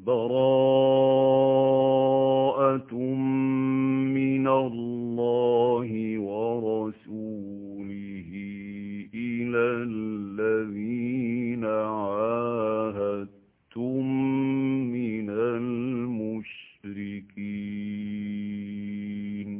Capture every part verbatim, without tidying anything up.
بَرَاءَةٌ مِّنَ اللَّهِ وَرَسُولِهِ إِلَى الَّذِينَ عَاهَدتُّم مِّنَ الْمُشْرِكِينَ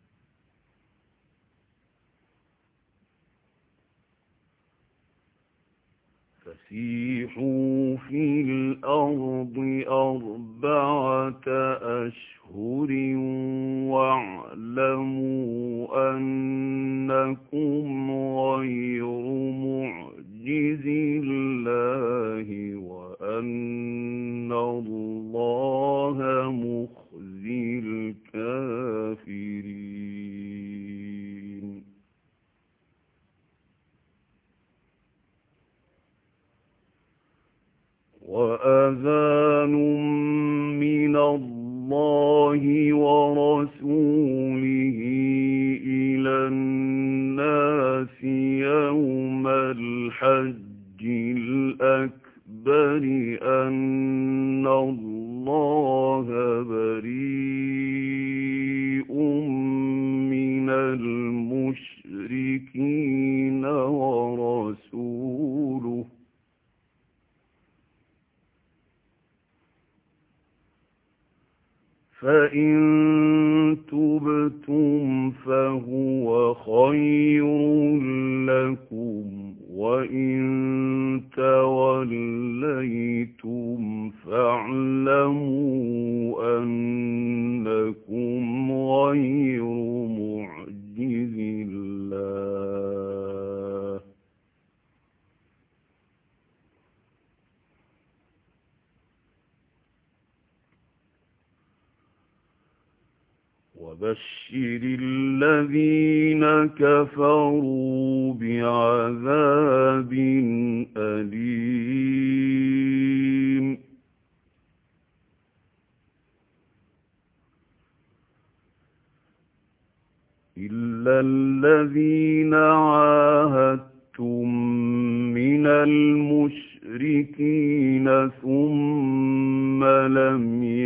فَسِيحُوا فِي الْأَرْضِ أَرْبَعَةَ أَشْهُرٍ وَاعْلَمُوا أَنَّكُمْ غَيْرُ مُعْجِزِي اللَّهِ وَأَنَّ اللَّهَ مُخْزِي الْكَافِرِينَ وَأَذَانٌ مِّنَ اللَّهِ وَرَسُولِهِ إِلَى النَّاسِ يَوْمَ الْحَجِّ الْأَكْبَرِ أَنَّ اللَّهَ بَرِيءٌ مِّنَ الْمُشْرِكِينَ وَرَسُولُهُ فَإِن تُبْتُمْ فَهُوَ خَيْرٌ لَّكُمْ وَإِن تَوَلَّيْتُمْ فَاعْلَمُوا أَنَّكُمْ غَيْرُ مُعْجِزِي اللَّهِ وَبَشِّرِ الَّذِينَ كَفَرُوا بِعَذَابٍ أَلِيمٍ إِلَّا الَّذِينَ عَاهَدتُّم مِّنَ الْمُشْرِكِينَ ثُمَّ لَمْ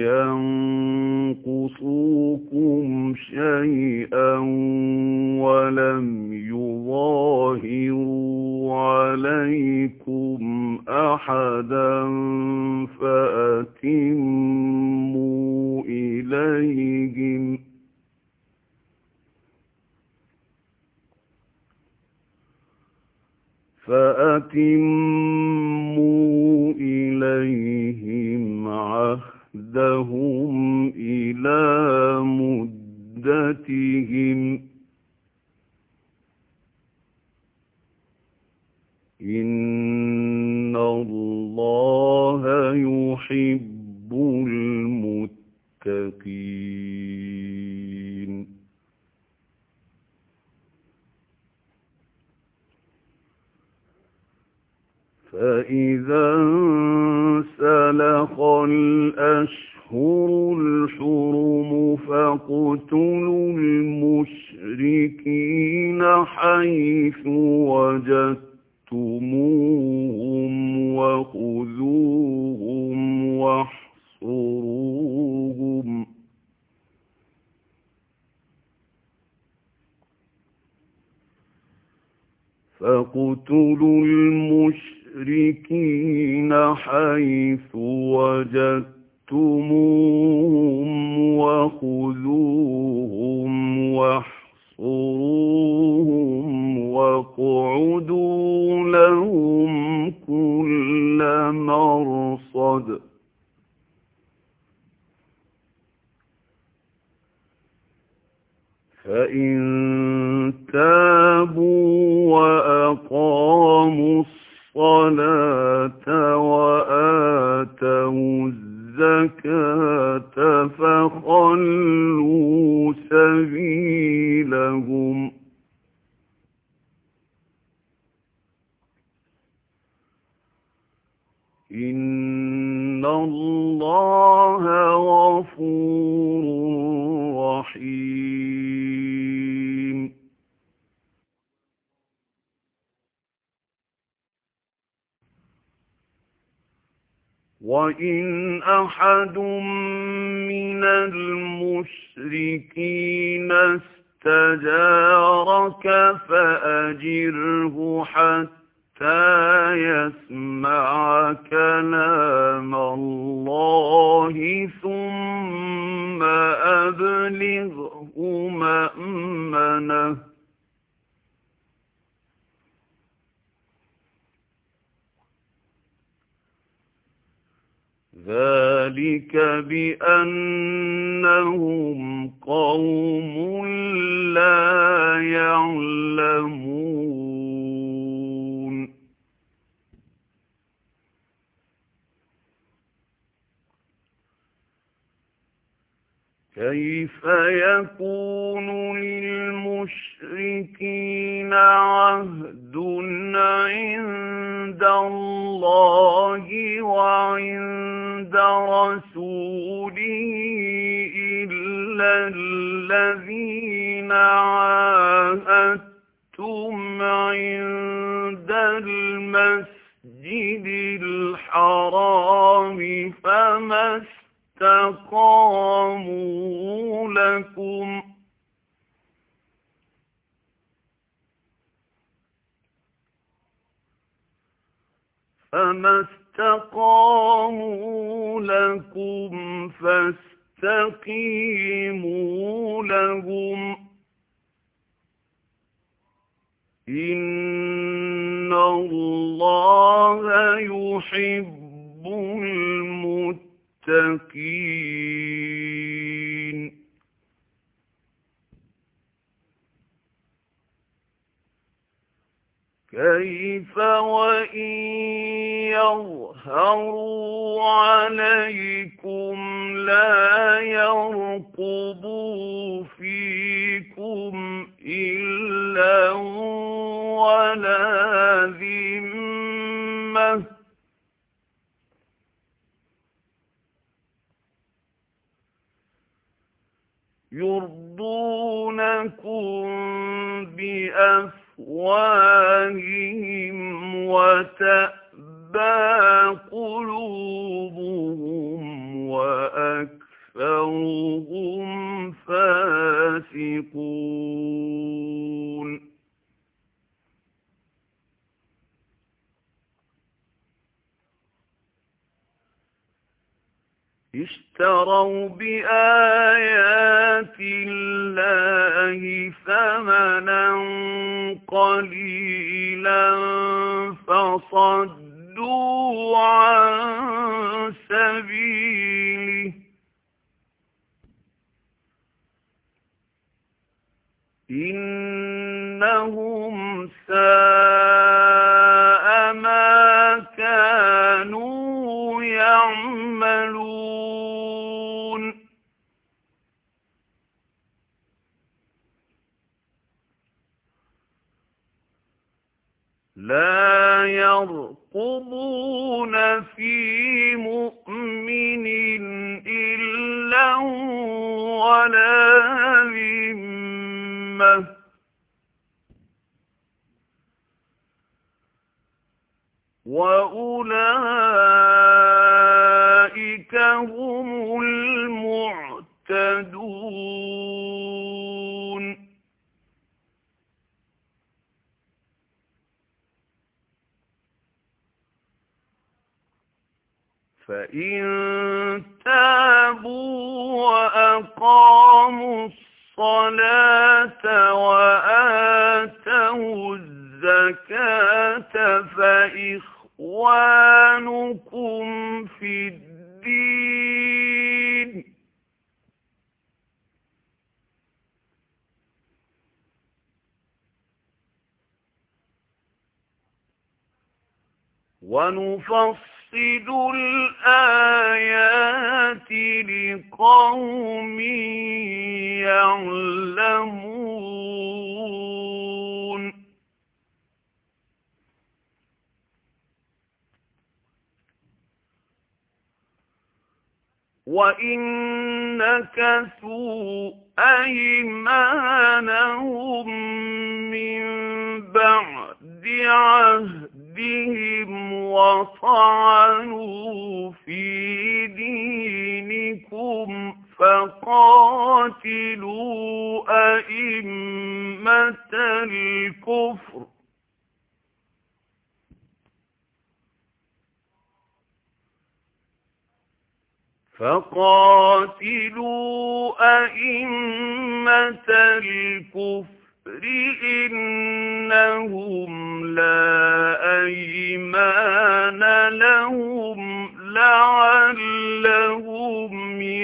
يَنقُصُوكُمْ شَيْئًا وَلَمْ يُظَاهِرُوا عَلَيْكُمْ أَحَدًا فَأَتِمُّوا إِلَيْهِمْ فَأَتِمُّوا إِلَيْهِمْ عَهْدَهُمْ إِلَى مُدَّتِهِمْ إِنَّ اللَّهَ يُحِبُّ الْمُتَّقِينَ فَإِذَا انسَلَخَ الْأَشْهُرُ الْحُرُمُ فَاقْتُلُوا الْمُشْرِكِينَ حَيْثُ وَجَدتُّمُوهُمْ وَخُذُوهُمْ وَاحْصُرُوهُمْ فَاقْتُلُوا الْمُشْرِكِينَ حَيْثُ وَجَدتُّمُوهُمْ وَخُذُوهُمْ وَاحْصُرُوهُمْ وَاقْعُدُوا لَهُمْ كُلَّ مَرْصَدٍ فَإِن تَابُوا وَأَقَامُوا الصَّلَاةَ وَآتَوُا الزَّكَاةَ فَخَلُّوا سَبِيلَهُمْ إِنَّ اللَّهَ غَفُورٌ رَّحِيمٌ وَإِنْ أَحَدٌ مِّنَ الْمُشْرِكِينَ اسْتَجَارَكَ فَأَجِرْهُ حَتَّىٰ يَسْمَعَ كَلَامَ اللَّهِ ثُمَّ أَبْلِغْهُ مَأْمَنَهُ. ذَلِكَ بِأَنَّهُمْ قَوْمٌ لَّا يَعْلَمُونَ. كَيْفَ يَكُونُ لِلْمُشْرِكِينَ عَهْدٌ عِندَ اللَّهِ وَعِندَ رَسُولِهِ إِلَّا الَّذِينَ عَاهَدتُّمْ عِندَ الْمَسْجِدِ الْحَرَامِ فَمَا اسْتَقَامُوا لَكُمْ فَمَا اسْتَقَامُوا لَكُمْ فَاسْتَقِيمُوا لَهُمْ إِنَّ اللَّهَ يُحِبُّ الْمُتَّقِينَ. كَيْفَ وَإِن يَظْهَرُوا عَلَيْكُمْ لَا يَرْقُبُوا فِيكُمْ إِلًّا وَلَا ذِمَّةً يُرْضُونَكُم بِأَفْوَاهِهِمْ وَتَأْبَىٰ قُلُوبُهُمْ وَأَكْثَرُهُمْ فَاسِقُونَ. اشْتَرَوْا بِآيَاتِ اللَّهِ ثَمَنًا قَلِيلًا فَصَدُّوا عَن سَبِيلِهِ إِنَّهُمْ سَاءَ مَا كَانُوا يَعْمَلُونَ. لَا يَرْقُبُونَ فِي مُؤْمِنٍ إِلًّا وَلَا ذِمَّةً وَأُولَئِكَ هُمُ الْمُعْتَدُونَ. فَإِن تَابُوا وَأَقَامُوا الصَّلَاةَ وَآتَوُا الزَّكَاةَ فَإِخْوَانُكُمْ فِي الدِّينِ وَنُفَصِّلُ الْآيَاتِ لِقَوْمٍ يَعْلَمُونَ. وَإِن نَكَثُوا أَيْمَانَهُم مِّن بَعْدِ عَهْدِهِمْ بِأَيْدِيهِمْ وَطَعَنُوا فِي دِينِكُمْ فَقَاتِلُوا أَئِمَّةَ الْكُفْرِ فَقَاتِلُوا أَئِمَّةَ الْكُفْرِ إِنَّهُمْ لَا أَيْمَانَ لَهُمْ لَعَلَّهُمْ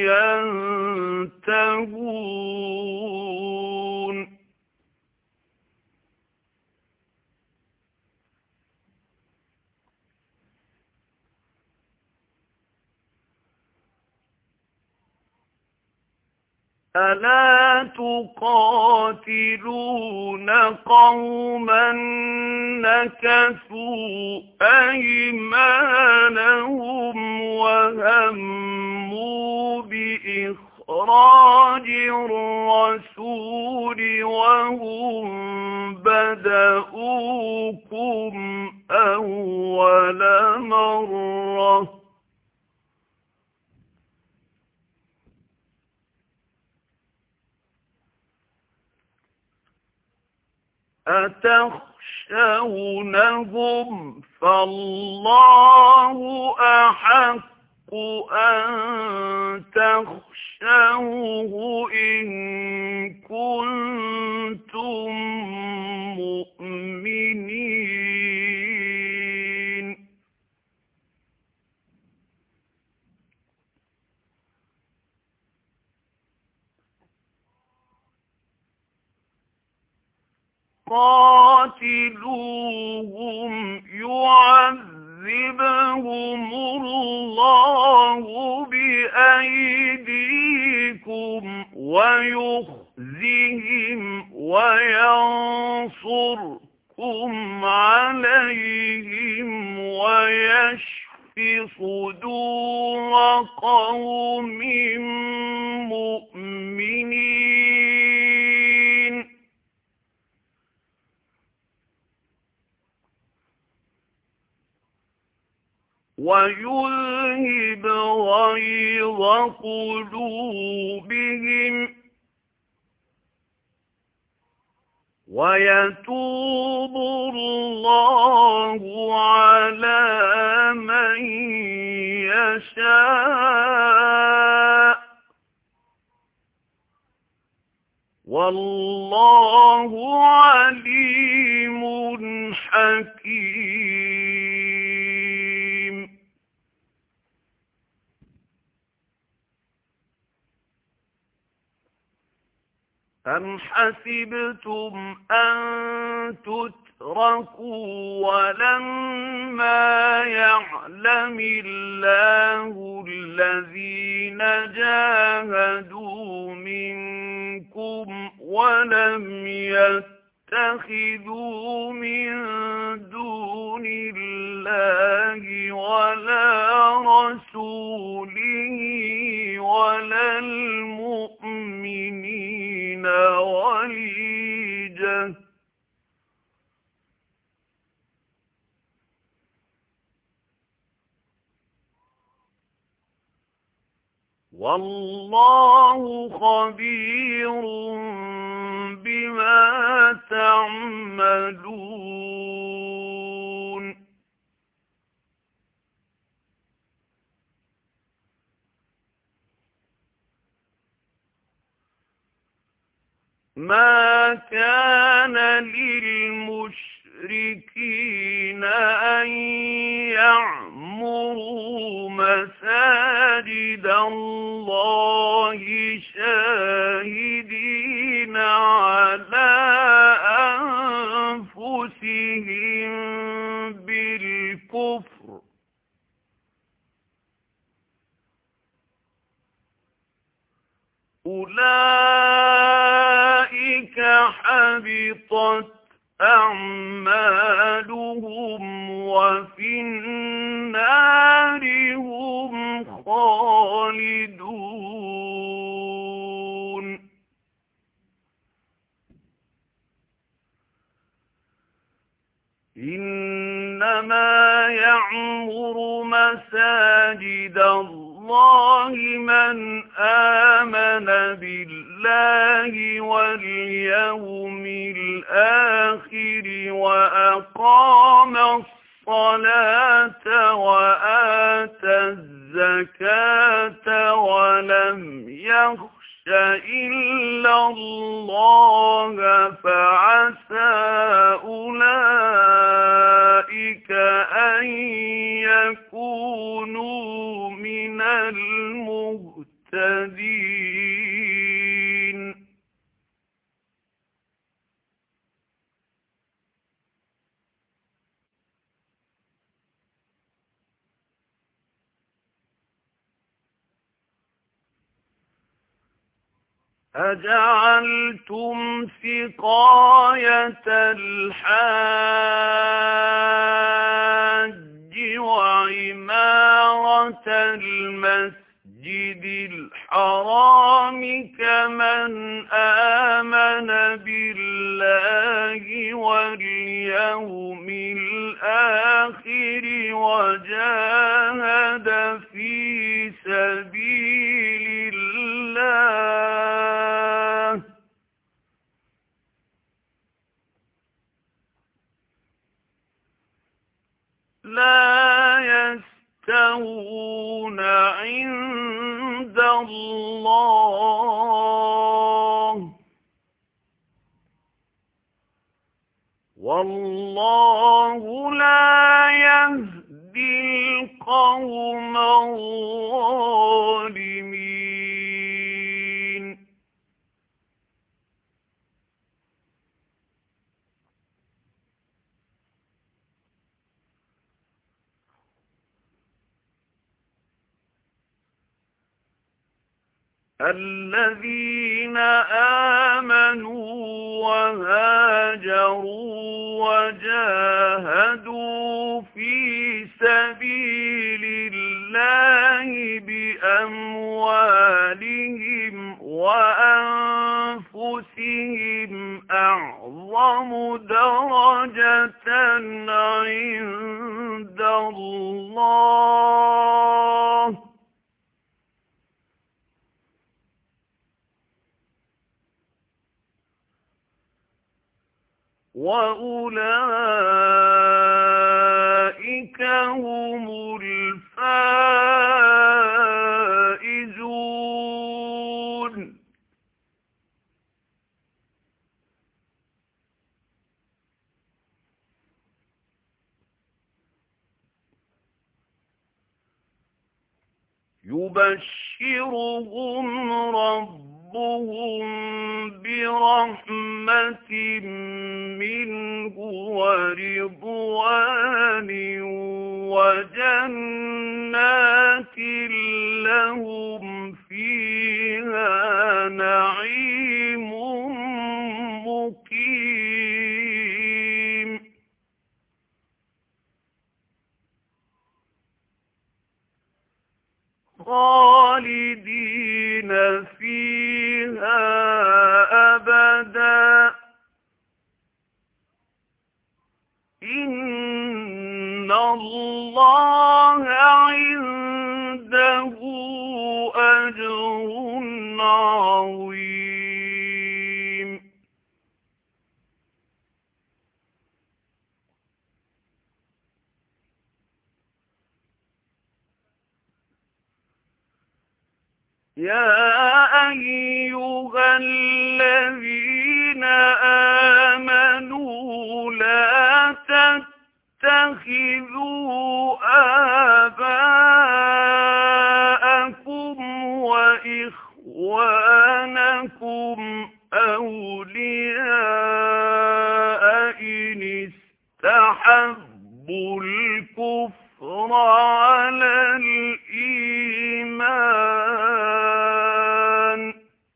يَنْتَهُونَ أَلَا تُقَاتِلُونَ قَوْمًا نَكَثُوا أَيْمَانَهُمْ وَهَمُّوا بِإِخْرَاجِ الرَّسُولِ وَهُمْ بَدَءُوكُمْ أَوَّلَ مَرَّةٍ أَتَخْشَوْنَهُمْ فَاللَّهُ أَحَقُّ أَن تَخْشَوْهُ إِن كُنتُم مُّؤْمِنِينَ قَاتِلُوهُمْ يُعَذِّبْهُمُ اللَّهُ بِأَيْدِيكُمْ وَيُخْزِهِمْ وَيَنصُرْكُمْ عَلَيْهِمْ وَيَشْفِ صُدُورَ قَوْمٍ مُّؤْمِنِينَ وَيُذْهِبْ غَيْظَ قُلُوبِهِمْ وَيَتُوبُ اللَّهُ عَلَى مَن يَشَاءُ وَاللَّهُ عَلِيمٌ حَكِيمٌ أَمْ حَسِبْتُمْ أَن تُتْرَكُوا وَلَمَّا يَعْلَمِ اللَّهُ الَّذِينَ جَاهَدُوا مِنكُمْ وَلَمْ يَتَّخِذُوا مِن دُونِ اللَّهِ وَلَا رَسُولِهِ وَلَا الْمُؤْمِنِينَ وَلِيجَةً وَاللَّهُ خَبِيرٌ بِمَا تَعْمَلُونَ مَا كَانَ لِلْمُشْرِكِينَ أَن يَعْمُرُوا مَسَاجِدَ اللَّهِ شَاهِدِينَ عَلَى أَنفُسِهِم بِالْكُفْرِ أُولَئِكَ حَبِطَتْ أَعْمَالُهُمْ وَفِي النَّارِ هُمْ خَالِدُونَ إِنَّمَا مساجد الله من آمن بالله واليوم الآخر وأقام الصلاة وآتى الزكاة ولم يخش إلا الله فعسى أولئك أن يكونوا من المهتدين. أجعلتم سقاية الحاج وعمارة المسجد الحرام كمن آمن بالله واليوم الآخر وجاهد في سبيل الله لا يستوون عند الله والله لا يهدي القوم الظالمين. الذين آمنوا وهاجروا وجاهدوا في سبيل الله بأموالهم وأنفسهم أعظم درجة عند الله وأولئك هم الفائزون. يبشرهم ربهم برحمة منه ورضوان وجنات لهم فيها نعيم مقيم. خالدين فيها أبدا إن الله عنده أجر عظيم. يا أيها الذين آمنوا لا تتخذوا آباءكم وإخوانكم أولياء إن استحبوا الكفر على الإيمان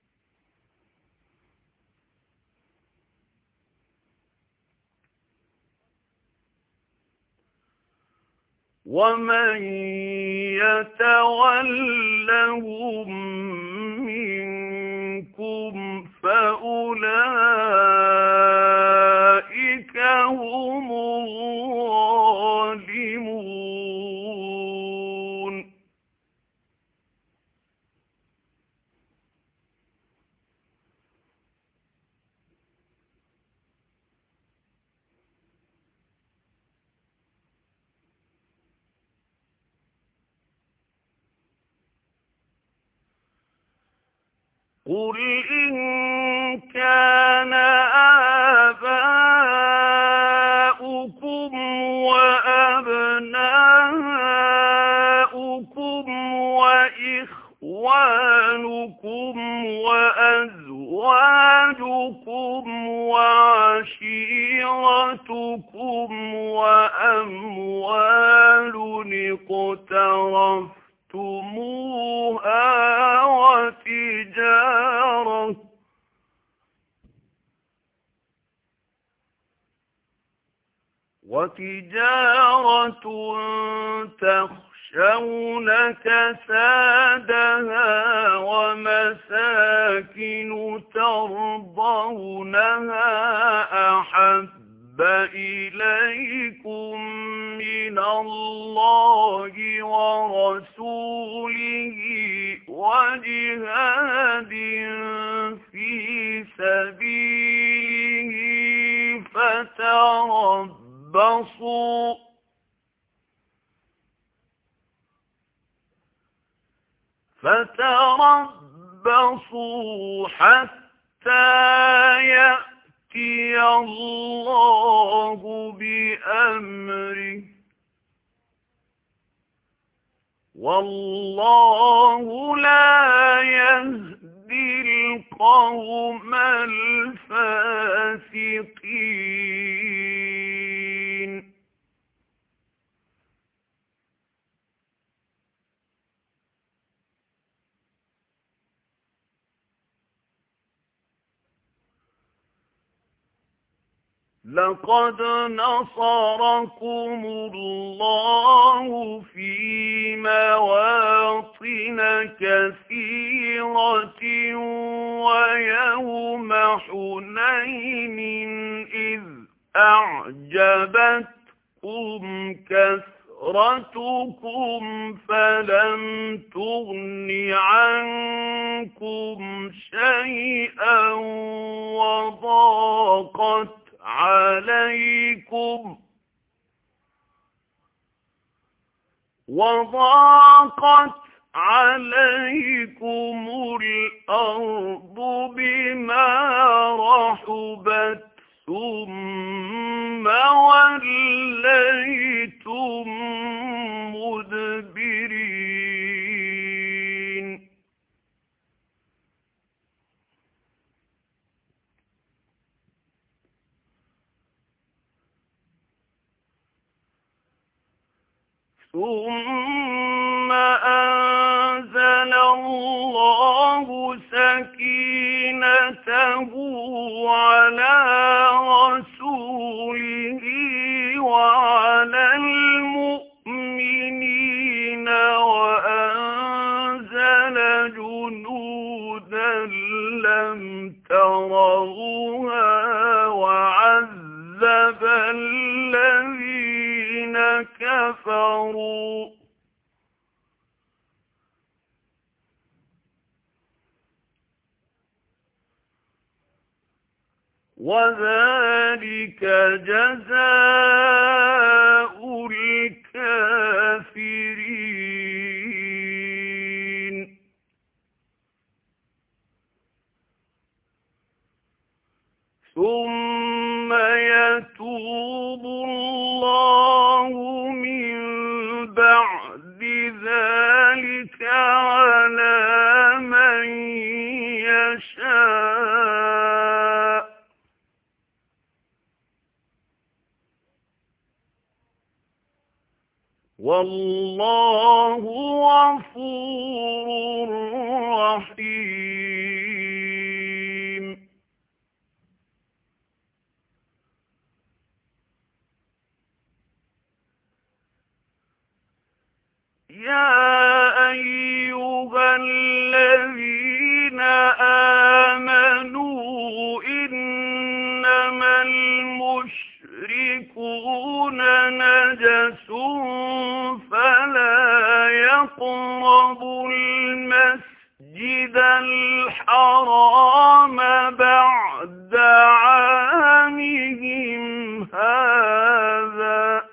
ومن يتولهم منكم فأولئك هم الظالمون. قُلْ إِن كَانَ آبَاؤُكُمْ وَأَبْنَاؤُكُمْ وَإِخْوَانُكُمْ وَأَزْوَاجُكُمْ وَعَشِيرَتُكُمْ وَأَمْوَالٌ اقْتَرَفْتُمُوهَا وَتِجَارَةٌ وَتِجَارَةٌ تَخْشَوْنَ كَسَادَهَا وَمَسَاكِنُ تَرْضَوْنَهَا أَحَبَّ إِلَيْكُم مِّنَ اللَّهِ وَرَسُولِهِ وَجِهَادٍ فِي سَبِيلِهِ فَتَرَبَّصُوا فَتَرَبَّصُوا حَتَّى يَأْتِيَ اللَّهُ بِأَمْرِهِ وَاللَّهُ لَا يَهْدِي الْقَوْمَ الْفَاسِقِينَ. لَقَدْ نَصَرَكُمُ اللَّهُ فِي مَوَاطِنَ كَثِيرَةٍ وَيَوْمَ حُنَيْنٍ إِذْ أَعْجَبَتْكُمْ كَثْرَتُكُمْ فَلَمْ تُغْنِ عَنكُمْ شَيْئًا وَضَاقَتْ عليكم وضاقت عليكم الأرض بما رحبت ثم وليتم مدبرين. ثُمَّ أَنزَلَ اللَّهُ سَكِينَتَهُ عَلَى رَسُولِهِ وَعَلَى الْمُؤْمِنِينَ وَأَنزَلَ جُنُودًا لَّمْ تَرَوْهَا وَعَذَّبَ الَّذِينَ كَفَرُوا وَذَلِكَ جَزَاءُ الْكَافِرِينَ. ثُمَّ يَتُوبُ اللَّهُ مِن بَعْدِ ذَلِكَ عَلَى مَن يَشَاءُ وَاللَّهُ غَفُورٌ رَّحِيمٌ. يَا أَيُّهَا الَّذِينَ آمَنُوا إِنَّمَا الْمُشْرِكُونَ نَجَسٌ فَلَا يَقْرَبُوا الْمَسْجِدَ الْحَرَامَ بَعْدَ عَامِهِمْ هَٰذَا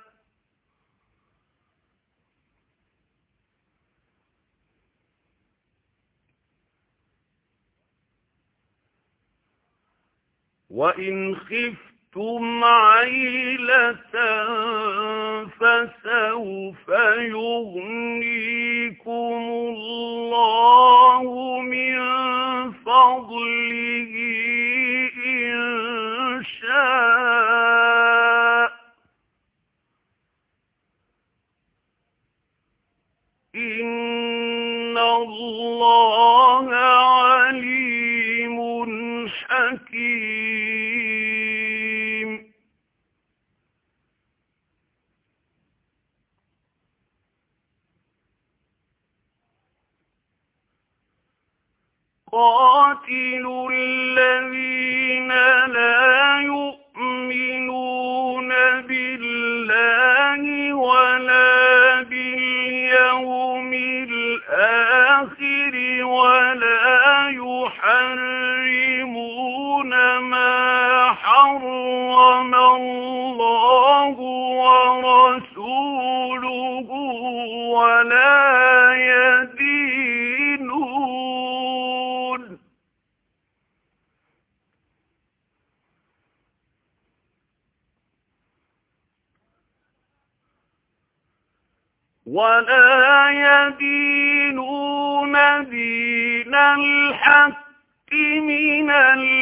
وإن خفتم عيلة فسوف يغنيكم الله من فضله إن شاء إن الله عليم حكيم. قاتلوا الذين لا يؤمنون بالله ولا باليوم الآخر ولا يحرمون ما حرم الله ورسوله ولا يدينون ولا يدينون دين الحق من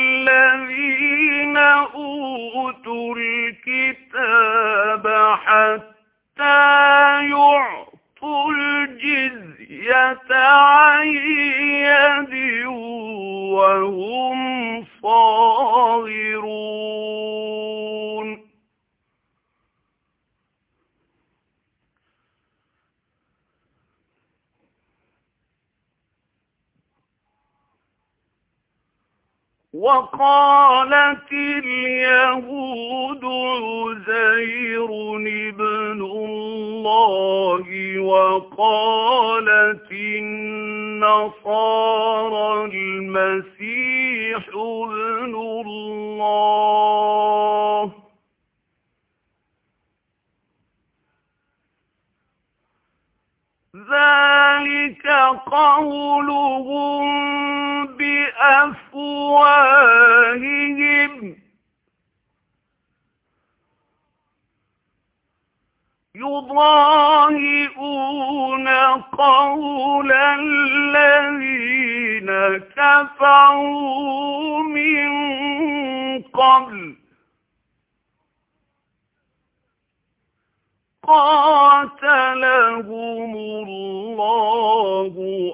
الذين أوتوا الكتاب حتى يعطوا الجزية عن يد وهم صاغرون. وقالت اليهود عزير ابن الله وقالت النصارى المسيح ابن الله ذلك قولهم بأفواههم يضاهئون قول الذين كفروا من قبل قاتلهم الله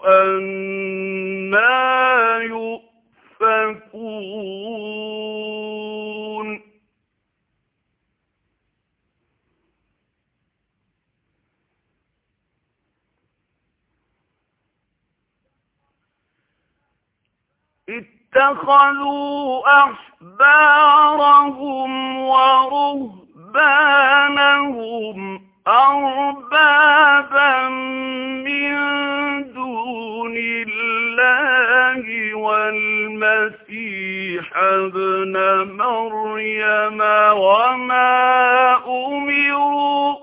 أنى يؤفكون. اتخذوا أحبارهم ورهبانهم أربابا من دون الله والمسيح ابن مريم وما أمروا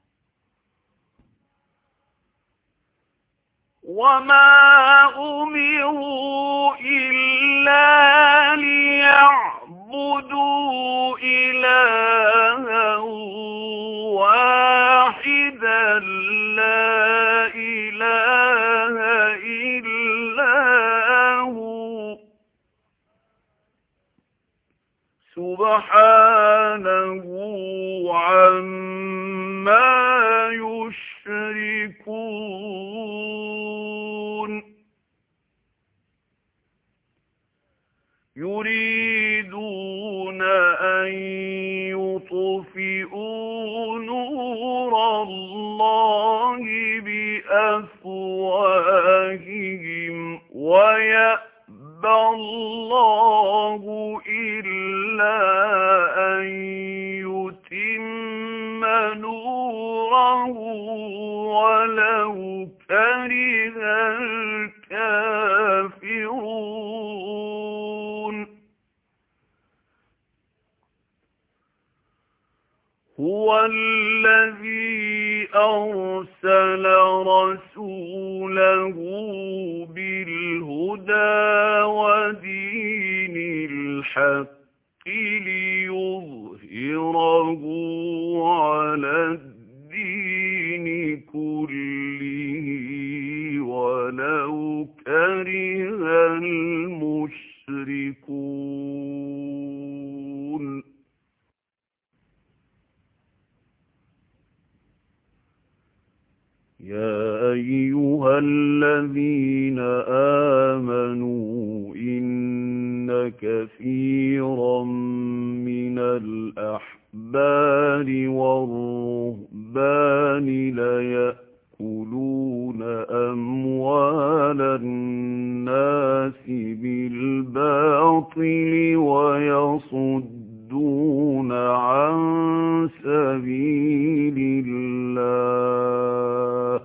وما أمروا إلا ليعبدوا إلها واحدا لا إله إلا هو سبحانه عما يشركون. يريدون أن يطفئوا نور الله بأفواههم ويأبى الله إلا أن يتم نوره ولو كره الكافرون. هو الذي أرسل رسوله بالهدى ودين الحق أيها الذين آمنوا إن كثيرا من الأحبار والرهبان ليأكلون أموال الناس بالباطل ويصدون عن سبيل الله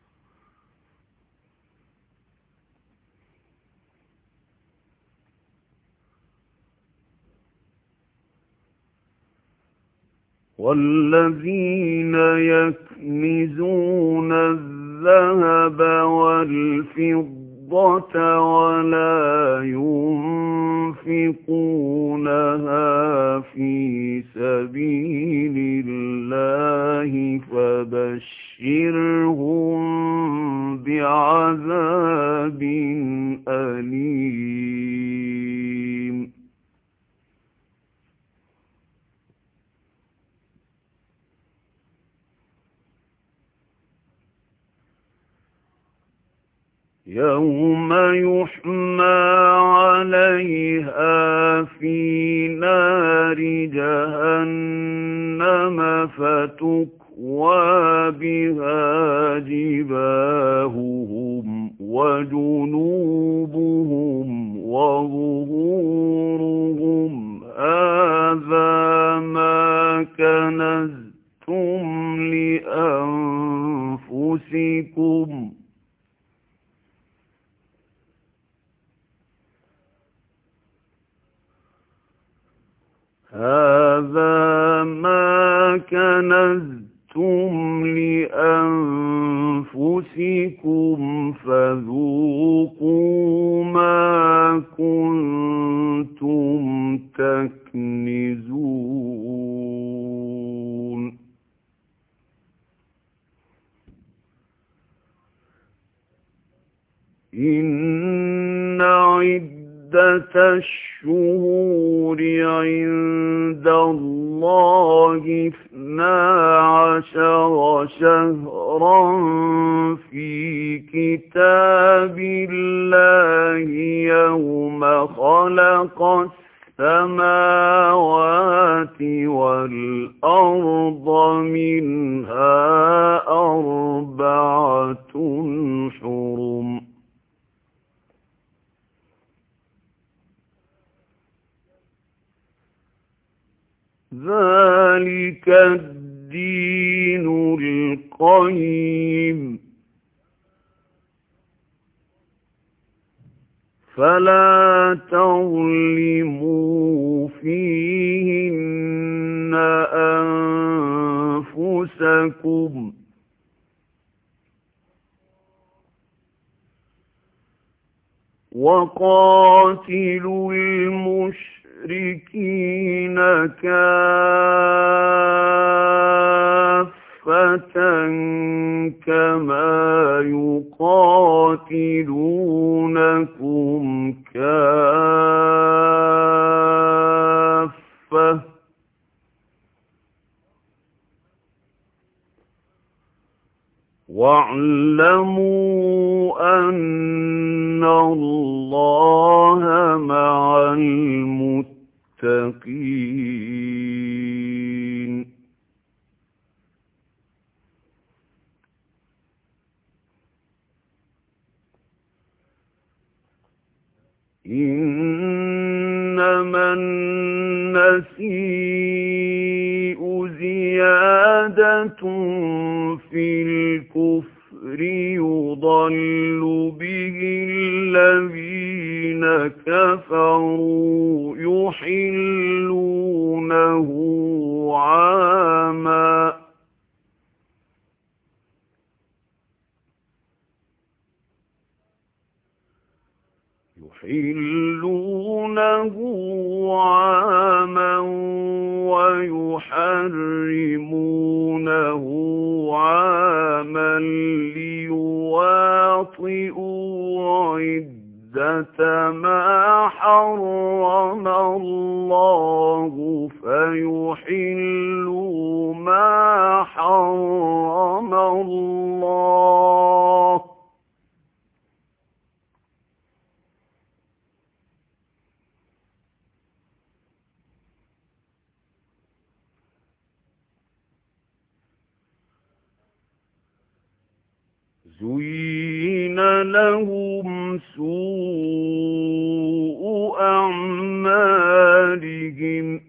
والذين يكنزون الذهب والفضة ولا ينفقونها في سبيل الله فبشرهم بعذاب أليم يوم يحمى عليها في نار جهنم فتكوى بها جباههم وجنوبهم وظهورهم هذا ما كنزتم لأنفسكم هذا ما كنزتم لأنفسكم فذوقوا ما كنتم تكنزون إن عدة الشهور عند الله اثنا عشر شهرا في كتاب الله يوم خلق السماوات والأرض منها أربعة حرم ذلك الدين القيم فلا تظلموا فيهن أنفسكم وقاتلوا المشركين المشركين كافة كما يقاتلونكم كافة واعلموا أن الله مع المتقين إنما النسيء زيادة في الكفر يضل به الذين كفروا يحلونه عاما يحلونه عاما ويحرمونه عاما ليواطئوا عدة ما حرم الله فيحلوا ما حرم الله زُيِّنَ لَهُمْ سُوءُ أَعْمَالِهِمْ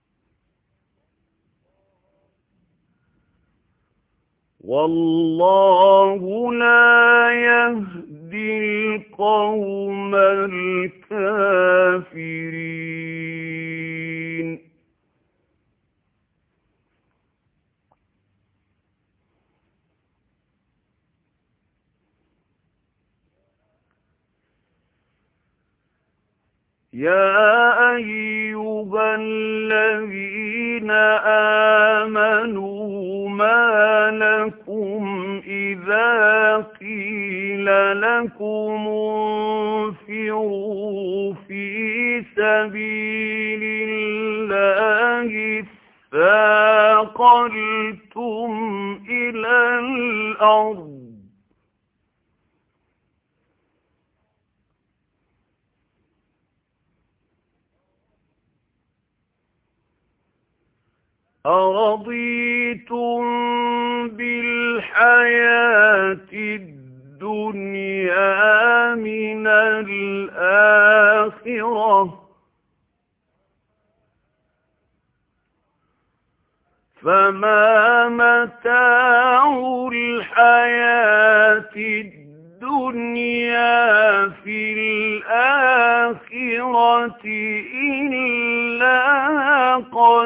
وَاللَّهُ لَا يَهْدِي الْقَوْمَ الْكَافِرِينَ يَا أَيُّهَا الَّذِينَ آمَنُوا مَا لَكُمْ إِذَا قِيلَ لَكُمُ انفِرُوا فِي سَبِيلِ اللَّهِ اثَّاقَلْتُمْ إِلَى الْأَرْضِ أَرَضِيتُم بِالْحَيَاةِ الدُّنْيَا مِنَ الْآخِرَةِ فَمَا مَتَاعُ الْحَيَاةِ الدُّنْيَا فِي الْآخِرَةِ إِلَّا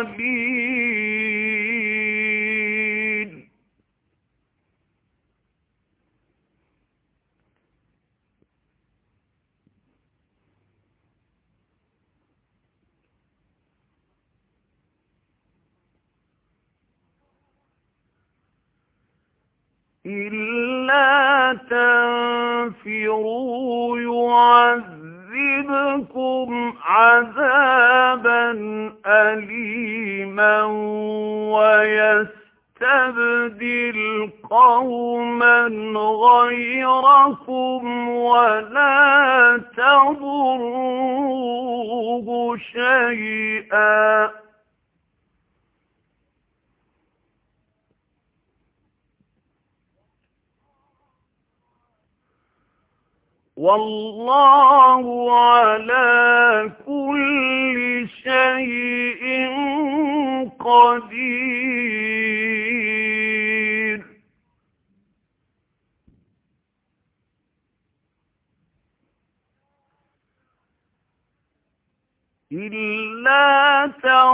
قَلِيلٌ إِلَّا تَنفِرُوا يُعَذِّبْكُمْ عَذَابًا أَلِيمًا وَيَسْتَبْدِلْ قَوْمًا غَيْرَكُمْ وَلَا تَضُرُّوهُ شَيْئًا وَاللَّهُ عَلَى كُلِّ شَيْءٍ قَدِيرٌ إِلَّا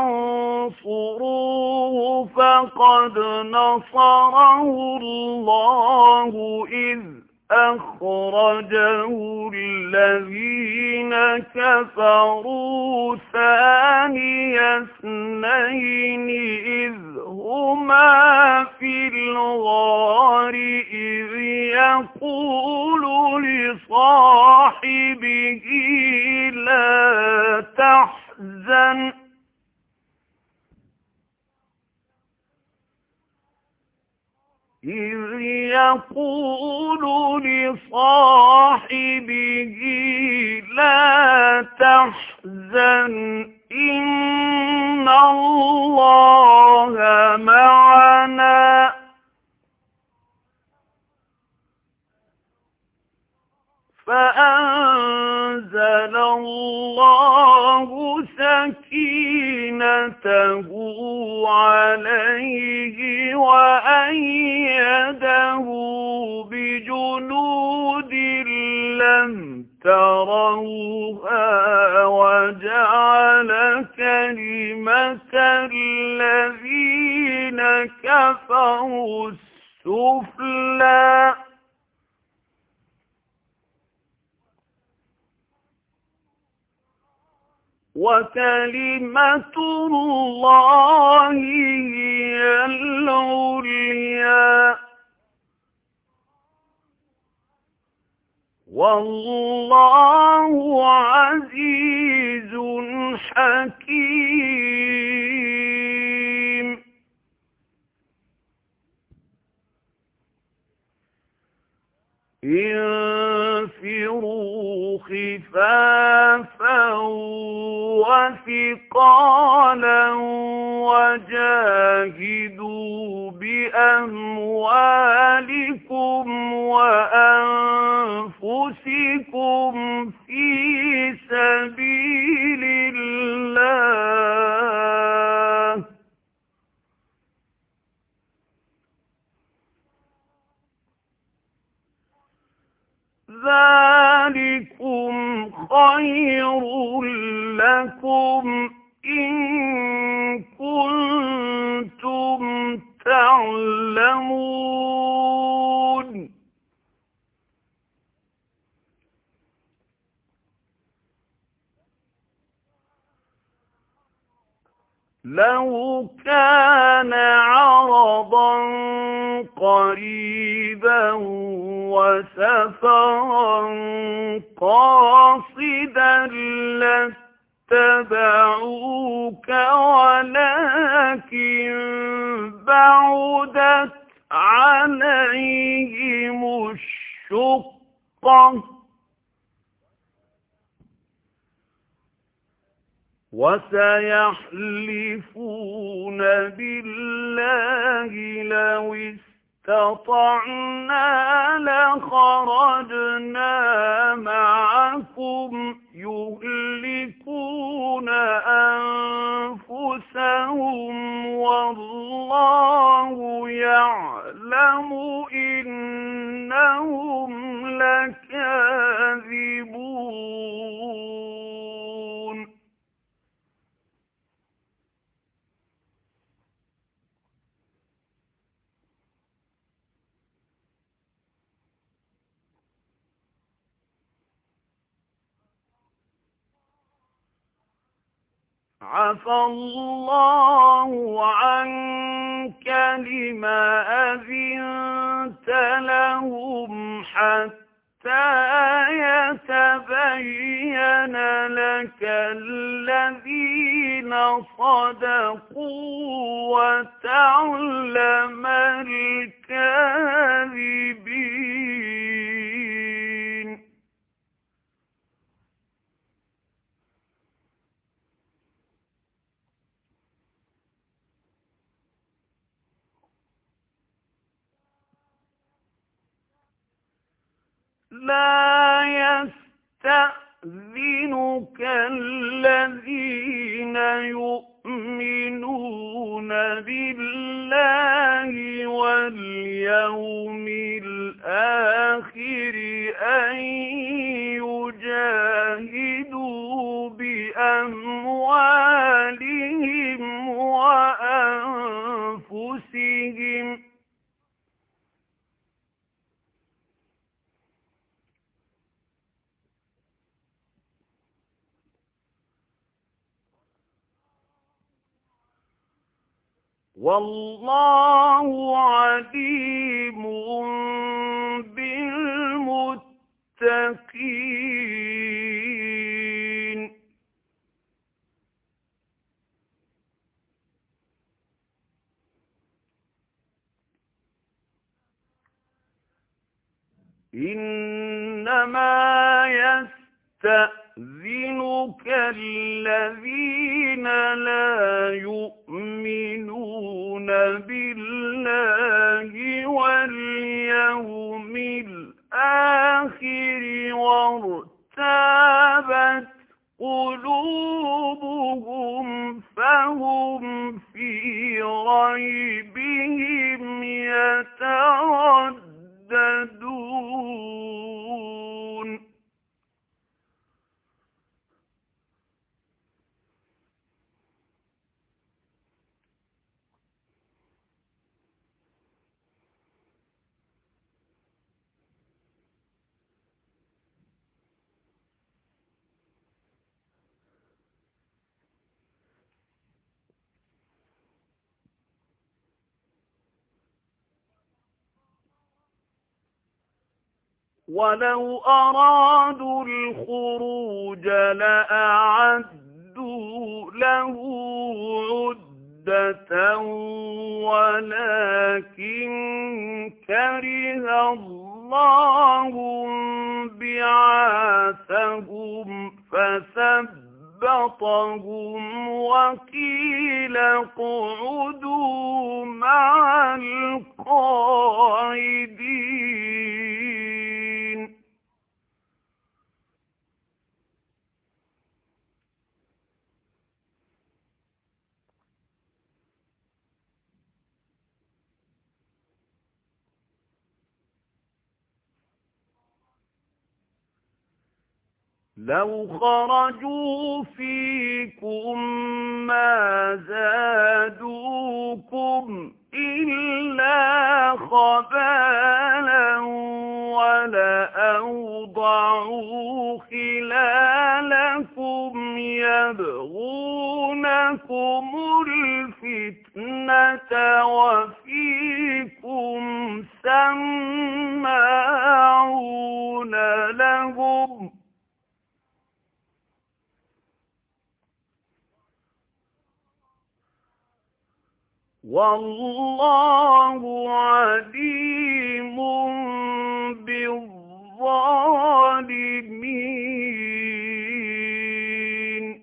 تَنصُرُوهُ فَقَدْ نَصَرَهُ اللَّهُ إِذْ أَخْرَجَهُ الَّذِينَ كَفَرُوا ثَانِيَ اثْنَيْنِ إِذْ هُمَا فِي الْغَارِ إِذْ يَقُولُ لِصَاحِبِهِ لَا تَحْزَنْ إِذْ يَقُولُ لِصَاحِبِهِ لَا تَحْزَنْ إِنَّ اللَّهَ مَعَنَا فَأَنزَلَ اللَّهُ سَكِينَتَهُ عَلَيْهِ وَأَيَّدَهُ بِجُنُودٍ لَّمْ تَرَوْهَا وَجَعَلَ كَلِمَةَ الَّذِينَ كَفَرُوا السُّفْلَىٰ وَكَلِمَةُ اللَّهِ هِيَ الْعُلْيَا وَاللَّهُ عَزِيزٌ حَكِيمٌ انفِرُوا خِفَافًا وَثِقَالًا وَجَاهِدُوا بِأَمْوَالِكُمْ بأموالكم وأنفسكم في سبيل الله ذلكم خير لكم إن كنتم تعلمون لو كان عرضا قريبا وسفرا قاصدا لاتبعوك ولكن بعدت عليهم الشقة وسيحلفون بالله لو استطعنا لخرجنا معكم يهلكون أنفسهم والله يعلم إنهم لكاذبون عفى الله عنك لما أذنت لهم حتى يتبين لك الذين صدقوا وتعلم الكاذبين لا يستأذنك الذين يؤمنون بالله واليوم الآخر أن يجاهدوا بأموالهم وأنفسهم والله عليم بالمتقين إنما يستأذنك الذين لا يؤمنون بالله واليوم الآخر وارتابت قلوبهم فهم في ريبهم يترددون ولو أرادوا الخروج لأعدوا له عدة ولكن كره الله بعاثهم فثبتهم وسطهم وقيل اقعدوا مع القاعدين لو خرجوا فيكم ما زادوكم إلا خبالا ولأوضعوا خلالكم يبغونكم الفتنة وفيكم سماعون لهم والله عليم بالظالمين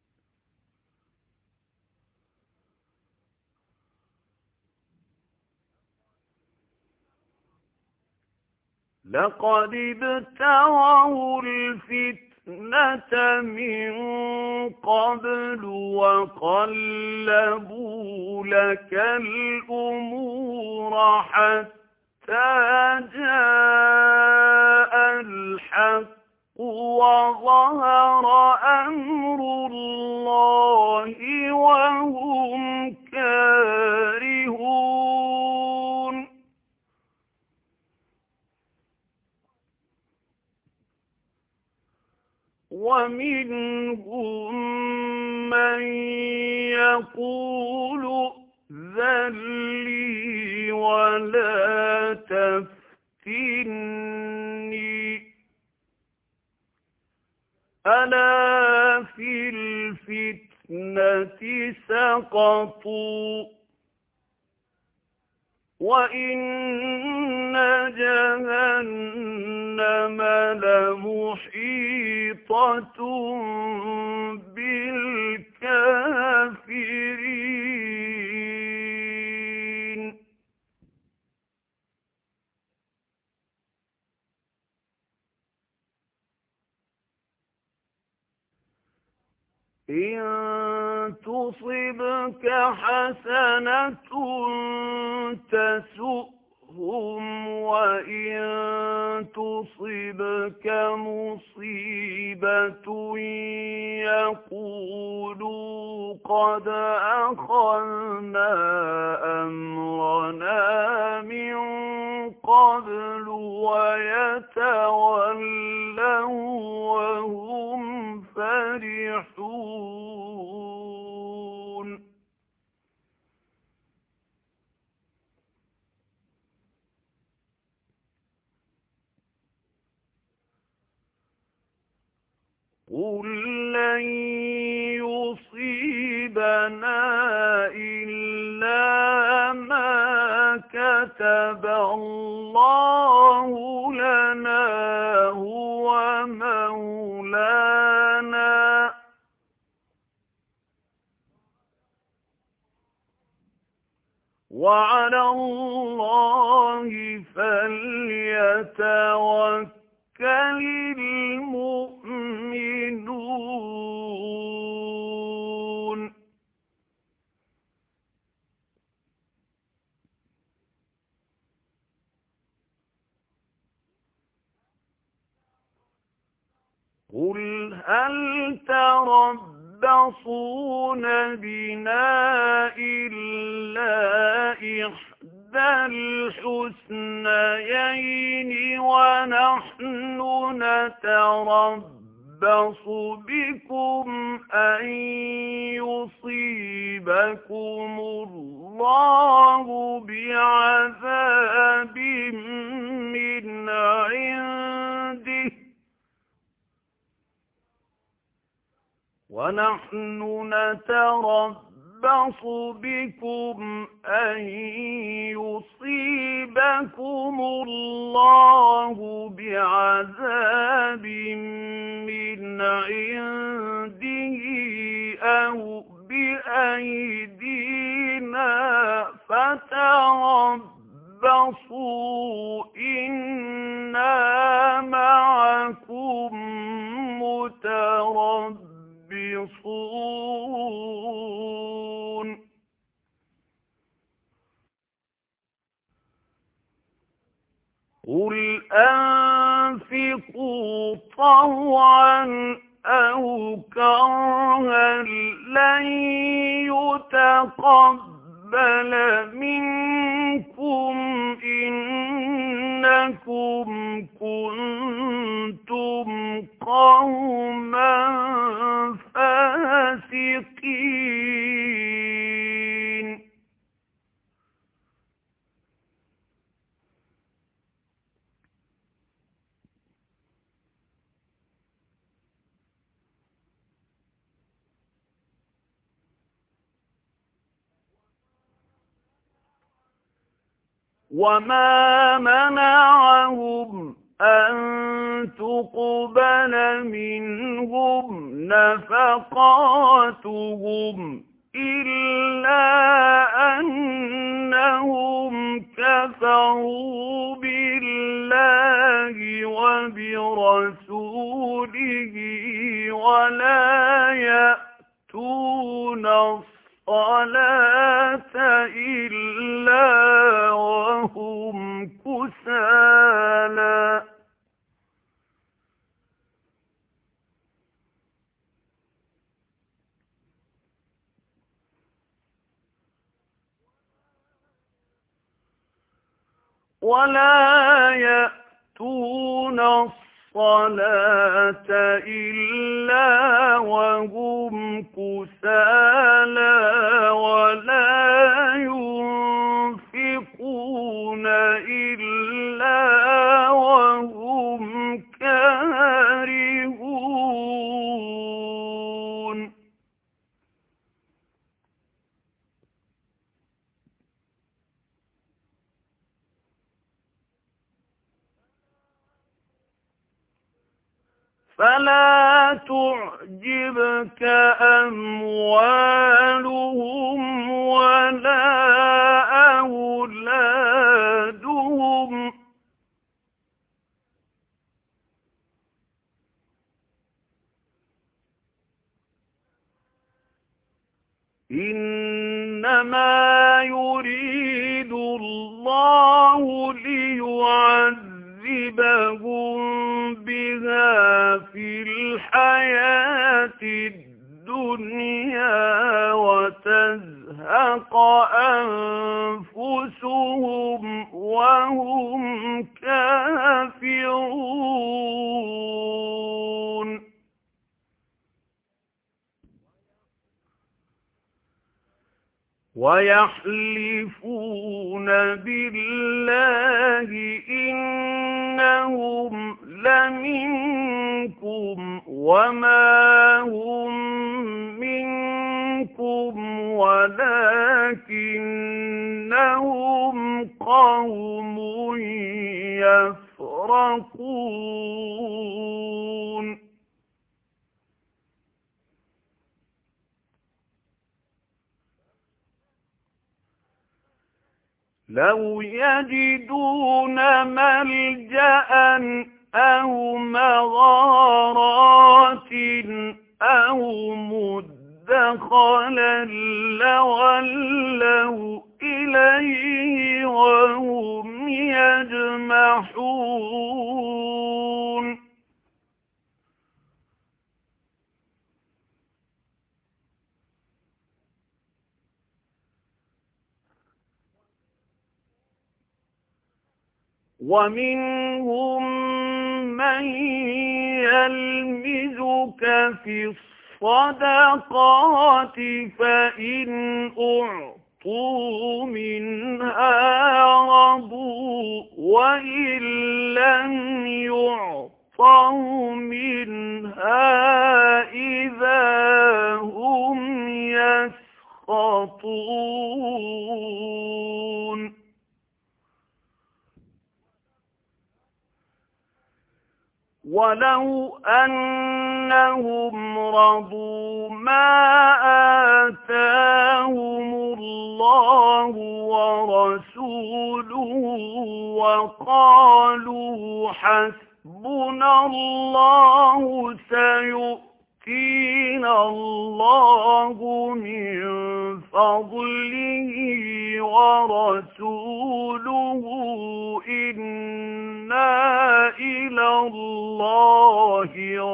لقد ابتغوا الفتنة من قبل وقلبوا لك الأمور حتى جاء الحق وظهر أمر الله وهم كارهون ومنهم من يقول ائذن لي ولا تفتني ألا في الفتنة سقطوا وإن جهنم لمحيطة بالكافرين إن تصبك حسنة تسؤهم وإن تصبك مصيبة يقولوا قد أخذنا أمرنا من قبل ويتولوا وهم فرحون قل لن يصيبنا إلا ما كتب الله لنا هو مولانا وعلى الله فليتوكل المؤمنون قل هل تربصون بنا إلا إحدى الحسنيين ونحن نتربص بكم أن يصيبكم الله بعذاب من عنده ونحن نتربص بكم أن يصيبكم الله بعذاب من عنده أَيْدِينَا فَتَرَبَّصُوا إِنَّا مَعَكُم مُّتَرَبِّصُونَ قُلْ أَنفِقُوا طَوْعًا أَوْ كَرْهًا لَّن يُتَقَبَّلَ مِنكُمْ إِنَّكُمْ كُنتُمْ قَوْمًا فَاسِقِينَ وَمَا مَنَعَهُمْ أَن تُقْبَلَ مِنْهُمْ نَفَقَاتُهُمْ إِلَّا أَنَّهُمْ كَفَرُوا بِاللَّهِ وَبِرَسُولِهِ وَلَا يَأْتُونَ الصَّلَاةَ إِلَّا وَهُمْ كُسَالَىٰ وَلَا يَأْتُونَ الصَّلَاةَ إِلَّا وَهُمْ كُسَالَىٰ وَلَا يُنفِقُونَ إِلَّا وَهُمْ كَارِهُونَ فَلَا تُعْجِبْكَ أَمْوَالُهُمْ وَلَا أَوْلَادُهُمْ ۚ إِنَّمَا يُرِيدُ اللَّهُ لِيُعَذِّبَهُم بِهَا فِي الْحَيَاةِ الدُّنْيَا وَتَزْهَقَ أَنفُسُهُمْ وَهُمْ كَافِرُونَ وَيَحْلِفُونَ بِاللَّهِ إِنَّهُمْ لَمِنكُمْ وَمَا هُم مِّنكُمْ وَلَٰكِنَّهُمْ قَوْمٌ يَفْرَقُونَ لَوْ يَجِدُونَ مَلْجَأً أَوْ مَغَارَاتٍ أَوْ مُدَّخَلًا لَّوَلَّوْا إِلَيْهِ وَهُمْ يَجْمَحُونَ وَمِنْهُم مَّن يَلْمِزُكَ فِي الصَّدَقَاتِ فَإِنْ أُعْطُوا مِنْهَا رَضُوا وَإِن لَّمْ يُعْطَوْا مِنْهَا إِذَا هُمْ يَسْخَطُونَ ولو أنهم رضوا ما آتاهم الله ورسوله وقالوا حسبنا الله سيؤتينا الله من فضله ورسوله إنا إلى الله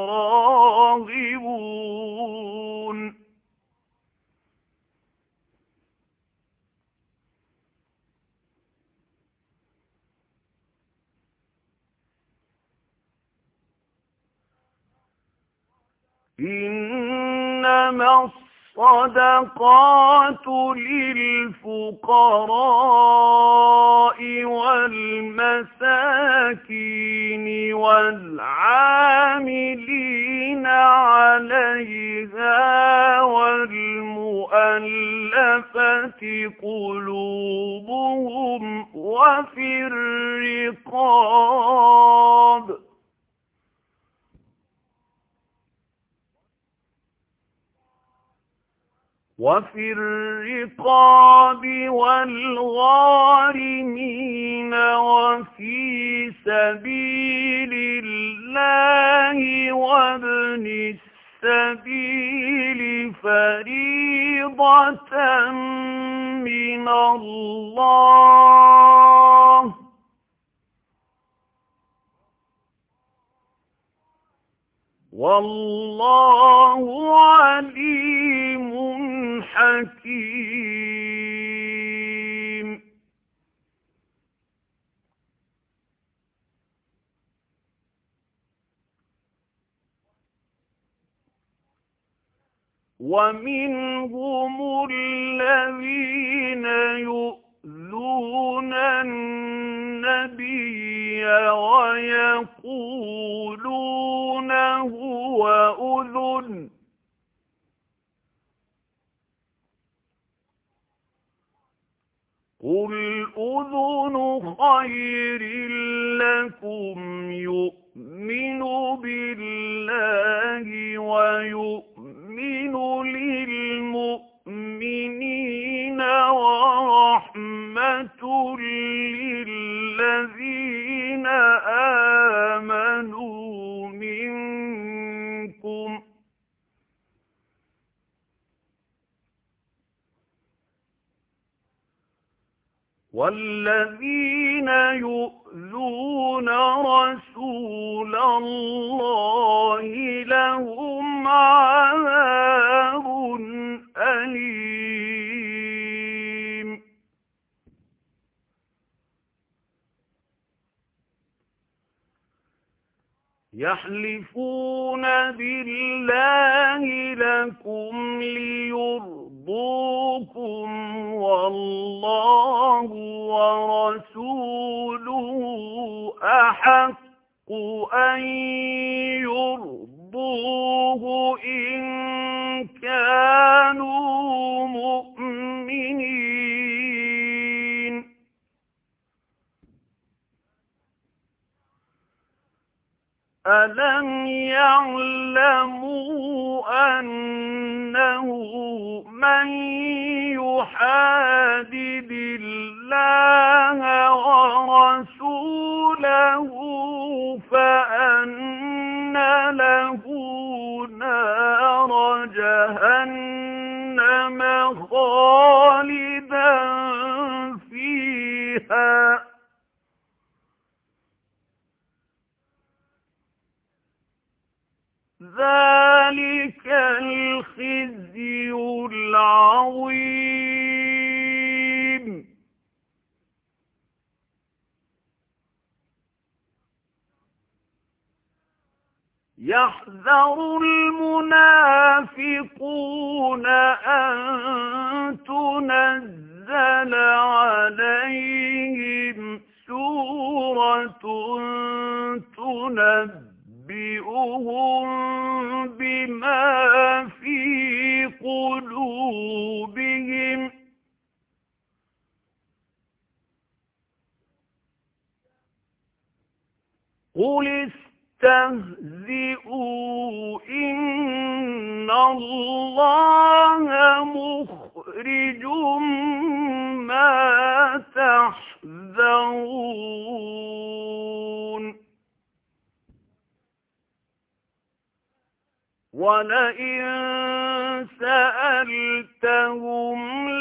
راغبون إنما الصدقات للفقراء والمساكين والعاملين عليها والمؤلفة قلوبهم وفي الرقاب وفي الرقاب والغارمين وفي سبيل الله وابن السبيل فريضة من الله والله عليم حكيم ومنهم الذين يؤذون النبي ويقولون هو أذن قل أذن خير لكم يؤمن بالله ويؤمن للمؤمنين ورحمة للذين آمنوا منكم والذين يؤذون رسول الله لهم عذاب أليم يحلفون بالله لكم ليرضوكم والله ورسوله أحق أن يرضوه إن كانوا مؤمنين ألم يعلموا أنه من يحادد الله ورسوله فأن له نار جهنم خالدا فيها ذلك الخزي العظيم يحذر المنافقون أن تنزل عليهم سورة تنبئ نُنَبِّئُهُم بِمَا فِي قُلُوبِهِمْ قُلِ تستهزئوا إن الله مخرج ما تحذرون ولئن سألتهم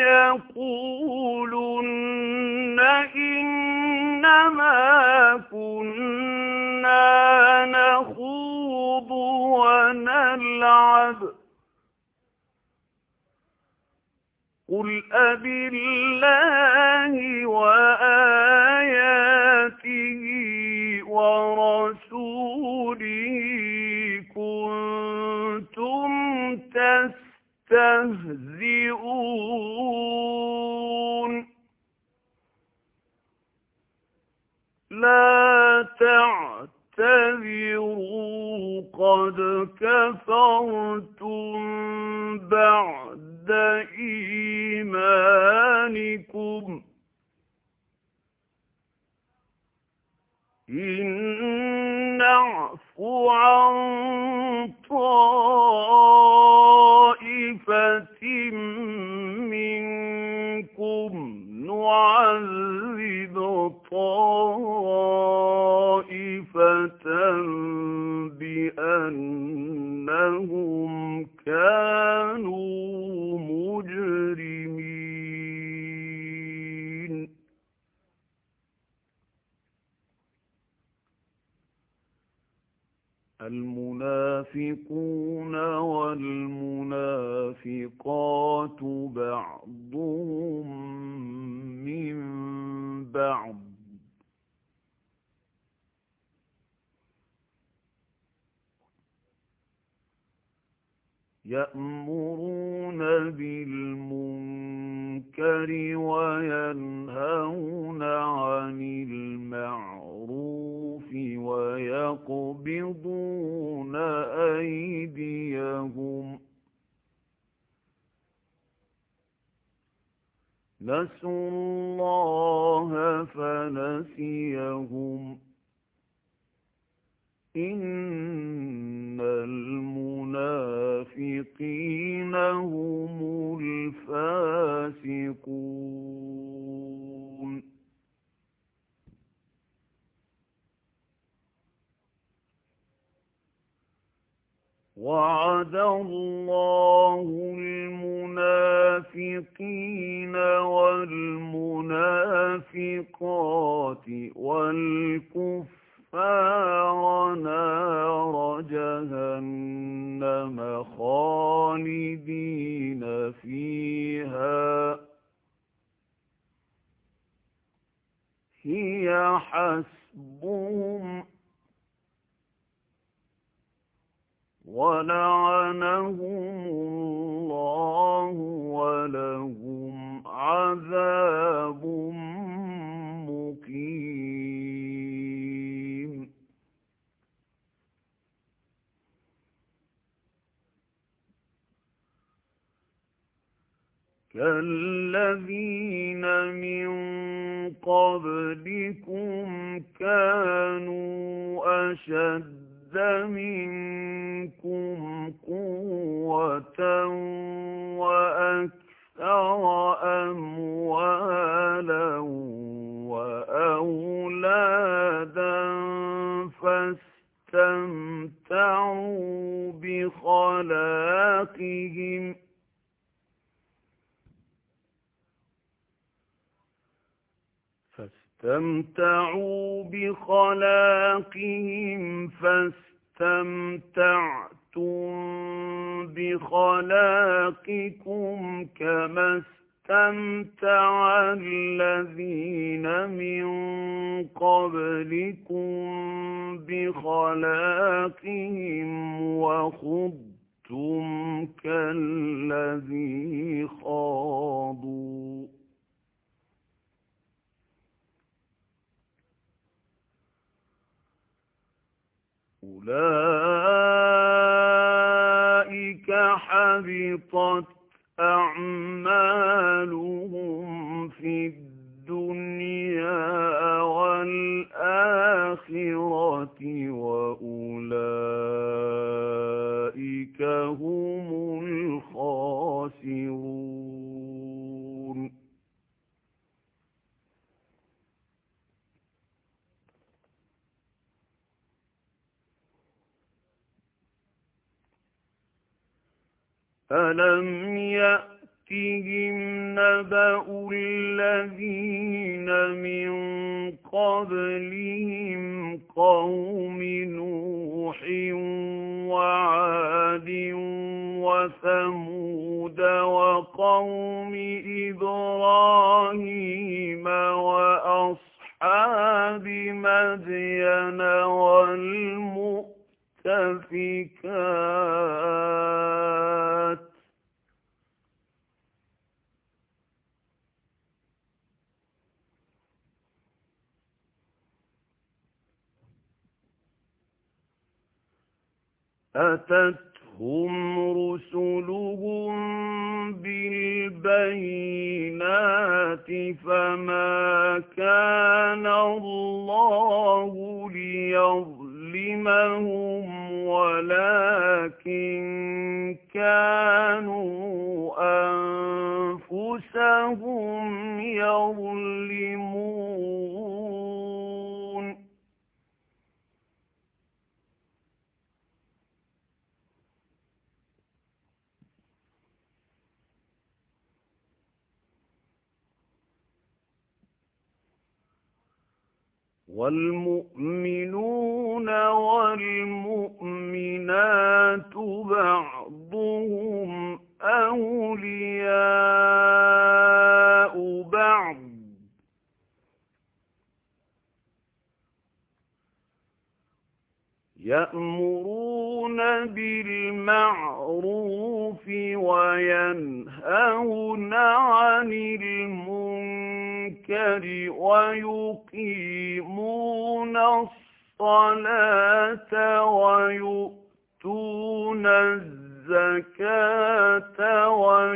ليقولن إنما كنا نخوض ونلعب قل أبالله وآياته ورسوله كنتم تستهزئون لا تعتذروا قد كفرتم بعد إيمانكم إن نعف عن طائفة منكم نعذب طائفة بأنهم كانوا مجرمين المنافقون والمنافقات بعضهم من بعض يأمرون بالمنكر وينهون عن المعروف ويقبضون أيديهم نسوا الله فنسيهم إن المنافقين هم الفاسقون وعد الله المنافقين والمنافقات والكفار نار جهنم خالدين فيها هي حسبهم ولعنهم الله ولهم عذاب مقيم كالذين من قبلكم كانوا أشد منكم قوة وأكثر أموالا وأولادا فاستمتعوا بخلاقهم فاستمتعوا بخلاقهم فاستمتعتم بخلاقكم كما استمتع الذين من قبلكم بخلاقهم وخضتم كالذي خاضوا أولئك حبطت أعمالهم في الدنيا والآخرة وأولئك ألم يأتهم نبأ الذين من قبلهم قوم نوح وعاد وثمود وقوم إبراهيم وأصحاب مدين والمؤتفكات أتتهم رسلهم بالبينات فما كان الله ليظلمهم ولكن كانوا أنفسهم يظلمون والمؤمنون والمؤمنات بعضهم أولياء بعض يأمرون بالمعروف وينهون عن المنكر ويقيمون الصلاة ويؤتون الزكاة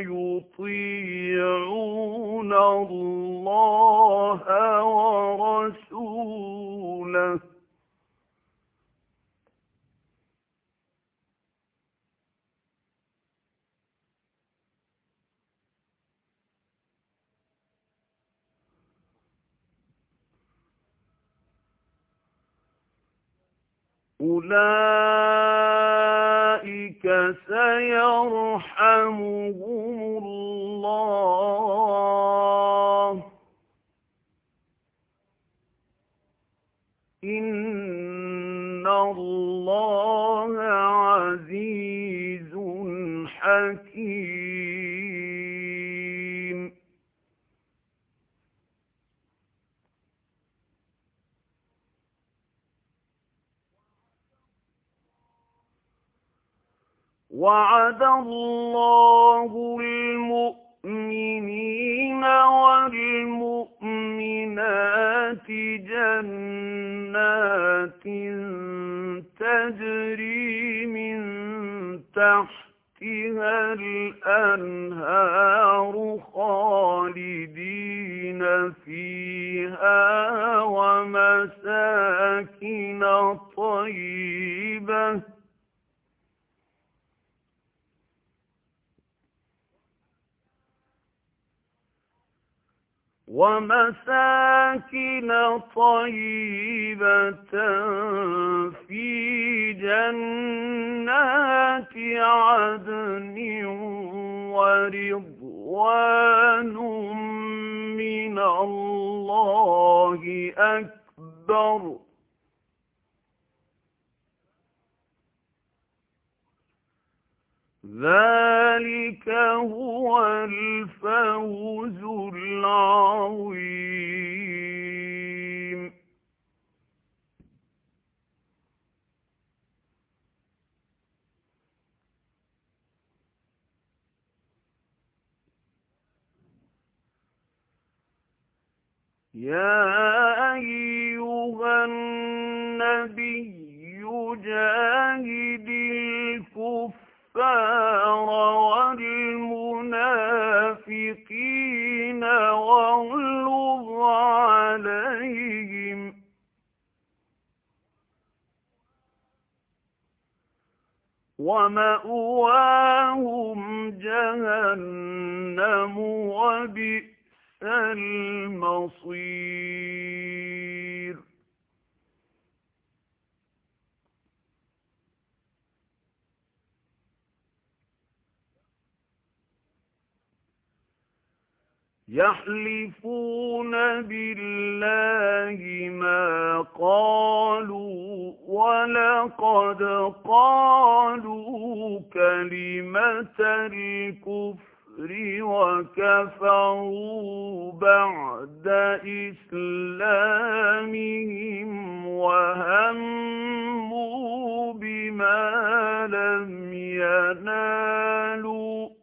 ويطيعون الله ورسوله أولئك سيرحمهم الله إن الله عزيز حكيم وعد الله المؤمنين والمؤمنات جنات تجري من تحتها الأنهار خالدين فيها ومساكن طيبة ومساكن طيبة في جنات عدن ورضوان من الله أكبر ذلك هو الفوز العظيم يا أيها النبي جاهد الكفار والمنافقين واغلظ عليهم ومأواهم جهنم وبئس المصير يحلفون بالله ما قالوا ولقد قالوا كلمة الكفر وكفروا بعد إسلامهم وهموا بما لم ينالوا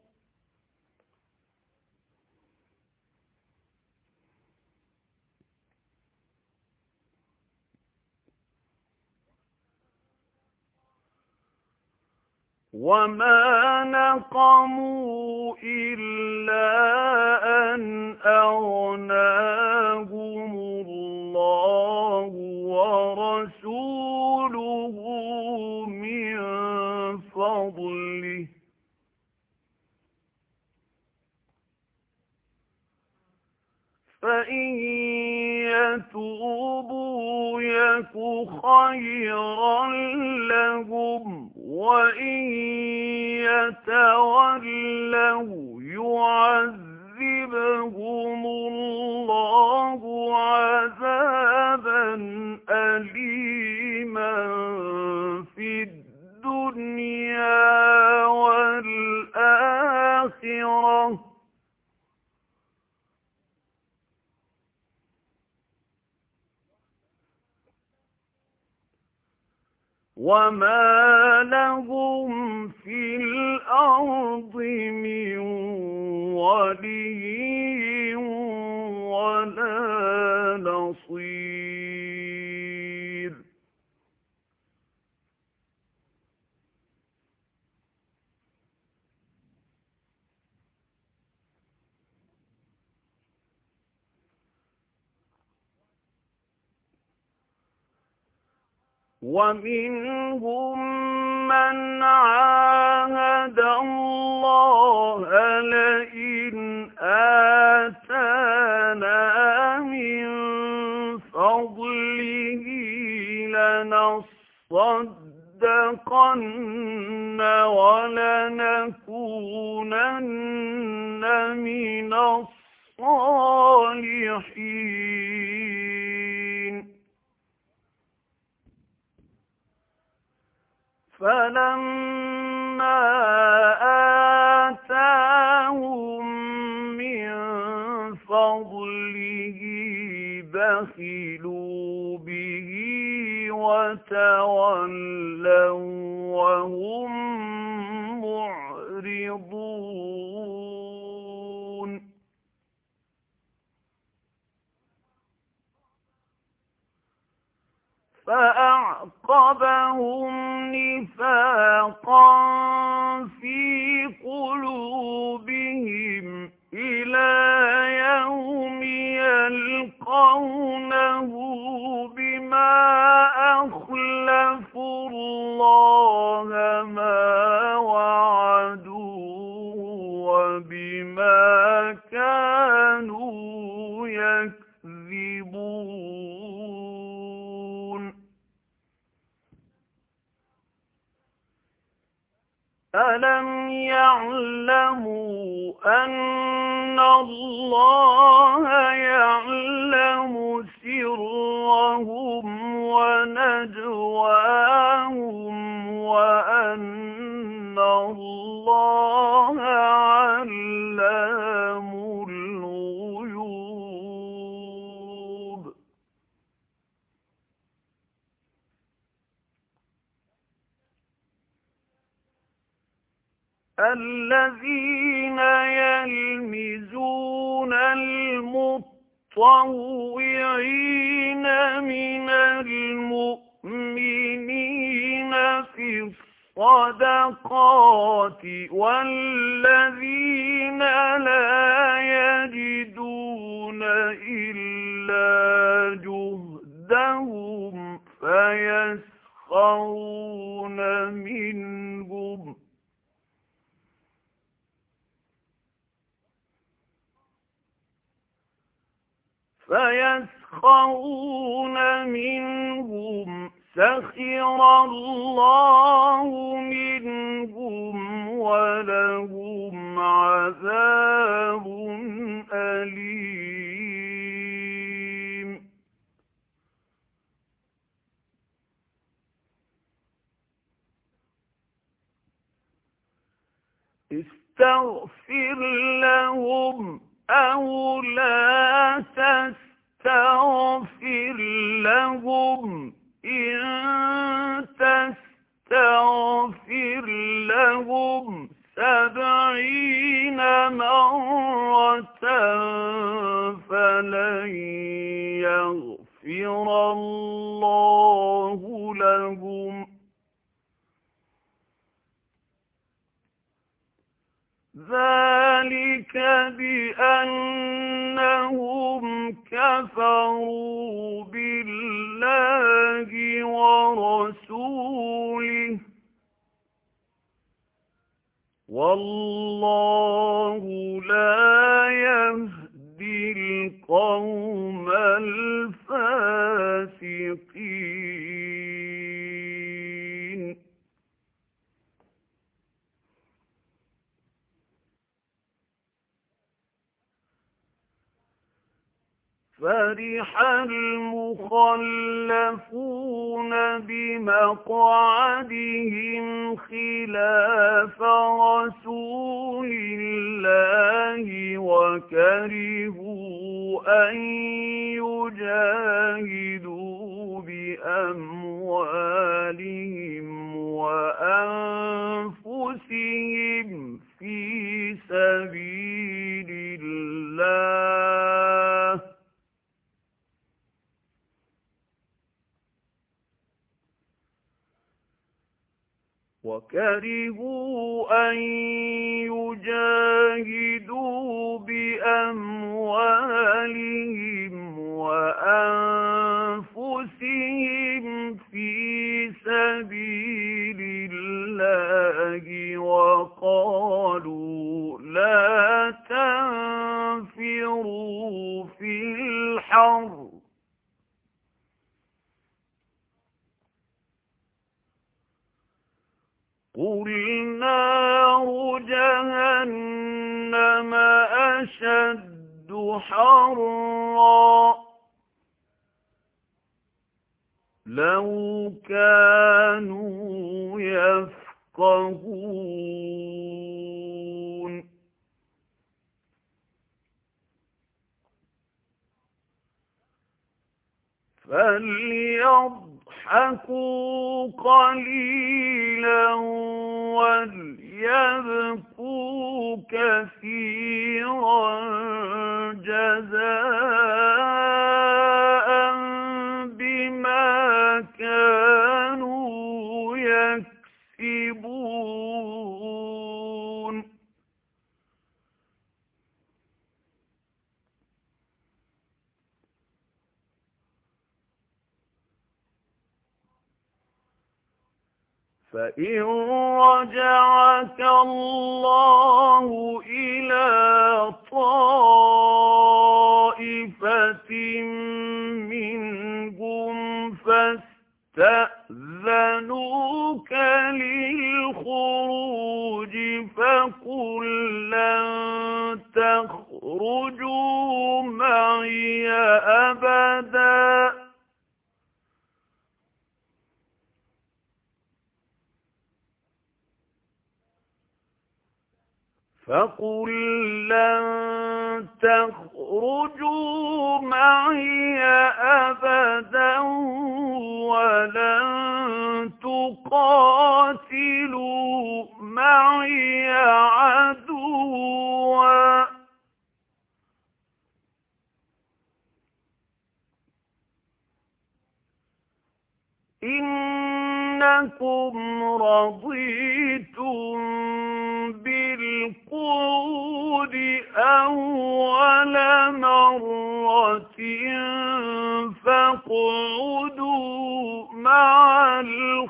وما نقموا إلا أن أغناهم الله ورسوله من فضله فإن يتوبوا يك خيرا لهم وإن يتولوا يعذبهم الله عذابا أليما في الدنيا والآخرة وما لهم في الأرض من ولي ولا نصير ومنهم من عاهد الله لئن آتانا من فضله لنصدقن ولنكونن من الصالحين فلما آتاهم من فضله بخلوا به وتولوا وهم معرضون فأعقبهم نفاقا في قلوبهم إلى يوم يلقونه بما أخلفوا الله ما وعدوه وبما كانوا يكذبون ألم يعلموا أن الله يعلم سرهم ونجواهم وأن الله علام الغيوب الذين يلمزون المطوعين من المؤمنين في الصدقات والذين لا يجدون إلا جهدهم فيسخرون منهم فيسخرون منهم سخر الله منهم ولهم عذاب أليم استغفر لهم أو لا تستغفر لهم إن تستغفر لهم سبعين مرة فلن يغفر الله لهم ذلك بأنهم كفروا بالله ورسوله والله لا يهدي القوم الفاسقين. فرح المخلفون بمقعدهم خلاف رسول الله وكرهوا أن يجاهدوا بأموالهم وأنفسهم في سبيل الله وكرهوا أن يجاهدوا بأموالهم وأنفسهم في سبيل الله وقالوا لا تنفروا في الحر قل نار جهنم أشد حرا لو كانوا يفقهون فليضحكوا قليلا وليبكوا كثيرا جزاء بما كانوا يكسبون فإن رجعك الله إلى طائفة منهم فاستأذنوك للخروج فقل لن تخرجوا معي أبداً فقل لن تخرجوا معي أبدا ولن تقاتلوا معي عدوا إنكم رضيتم بالقعود أول مرة فاقعدوا مع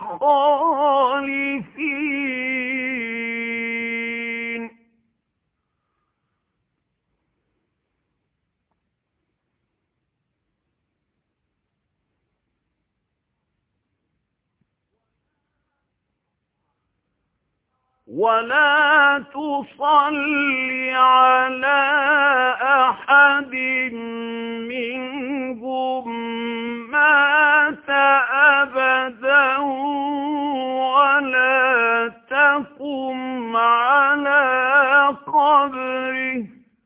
الخالفين ولا تصل على أحد منهم مات أبدا ولا تقم على قبره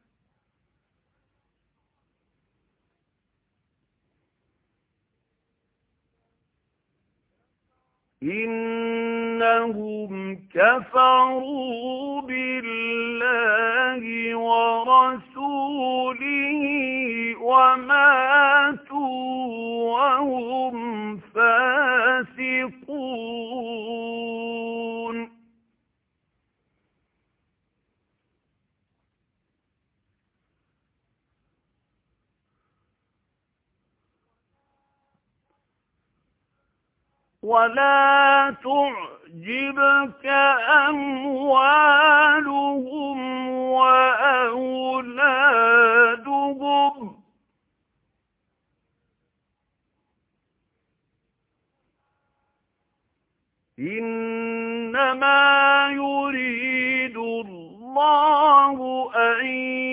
إنهم كفروا بالله ورسوله وماتوا وهم فاسقون ولا تعجبك أموالهم وأولادهم إنما يريد الله أن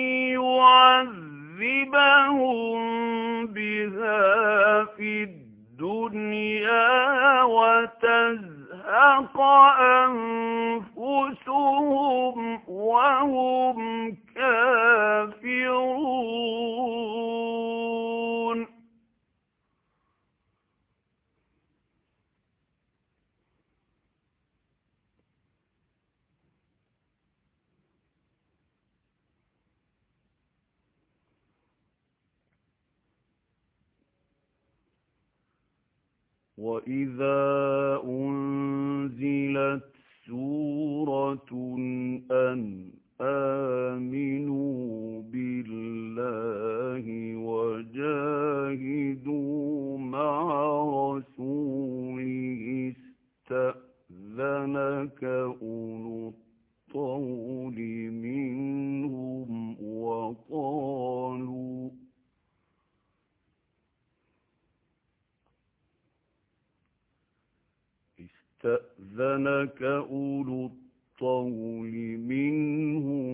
يعذبهم بها في الدنيا وتزهق أنفسهم وهم كافرون وَإِذَا أُنْزِلَتْ سُورَةٌ أَنْ آمِنُوا بِاللَّهِ وَجَاهِدُوا مَعَ رَسُولِهِ اسْتَأْذَنَكَ أُولُو الطَّوْلِ مِنْهُمْ وَقَالُوا استأذنك أولو الطول منهم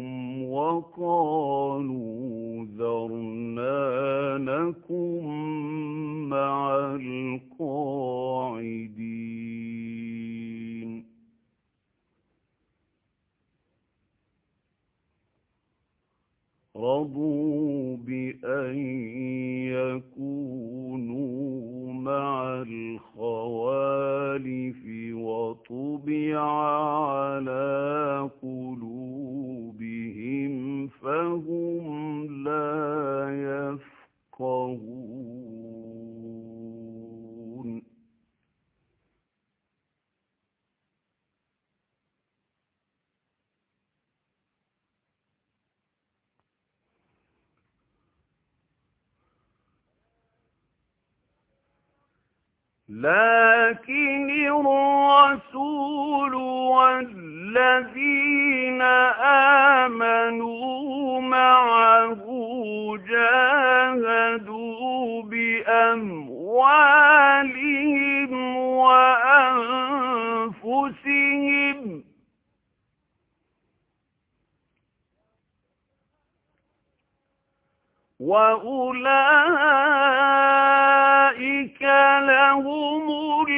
وقالوا ذرنا نكن مع القاعدين رضوا بأن يكونوا مع الخوالف وطبع على قلوبهم فهم لا يفقهون لكن الرسول والذين آمنوا معه جاهدوا بأموالهم وأنفسهم وأولئك لهم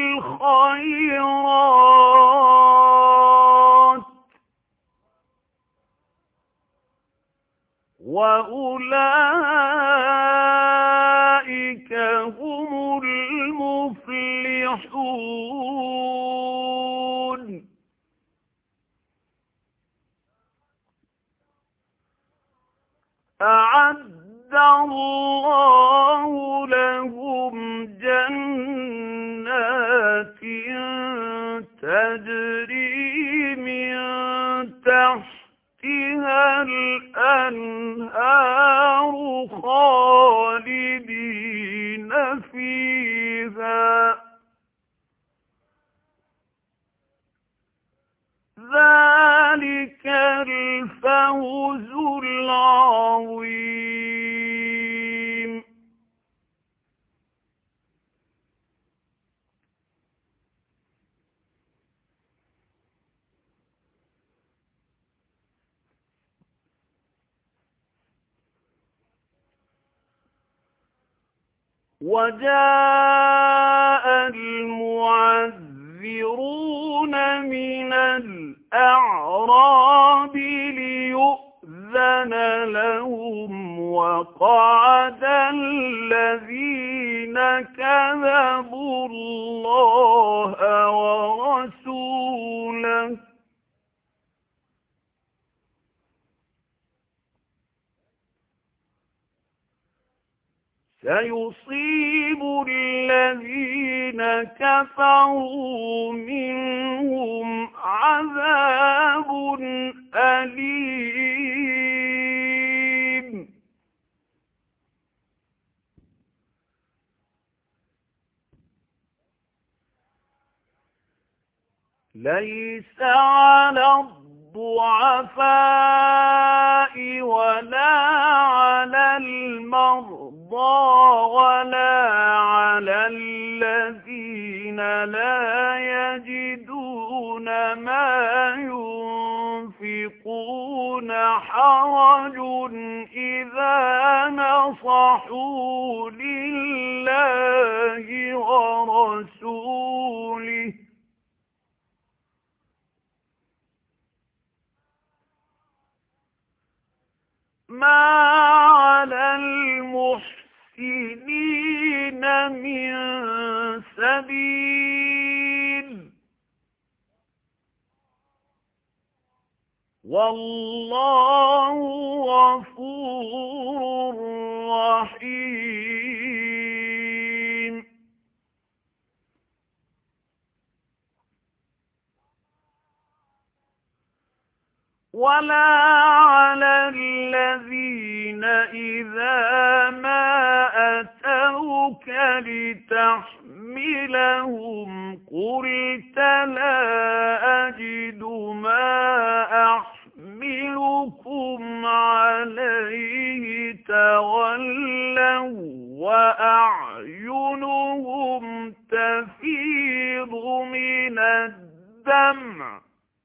الخيرات وأولئك هم المفلحون أعد الله لهم جنات تجري من تحتها الأنهار خالدين فيها ذلك الفوز العظيم وجاء المعذرون من الأعراب ليؤمنوا مقعد الذين كذبوا الله ورسوله سيصيب الذين كفروا منهم عذاب أليم ليس على الضعفاء ولا على المرضى ولا على الذين لا يجدون ما ينفقون حرج إذا نصحوا لله ورسوله ما على المحسنين من سبيل والله غفور رحيم ولا على الذين إذا ما أتوك لتحملهم قلت لا أجد ما أحملكم عليه تولوا وأعينهم تفيض من الدمع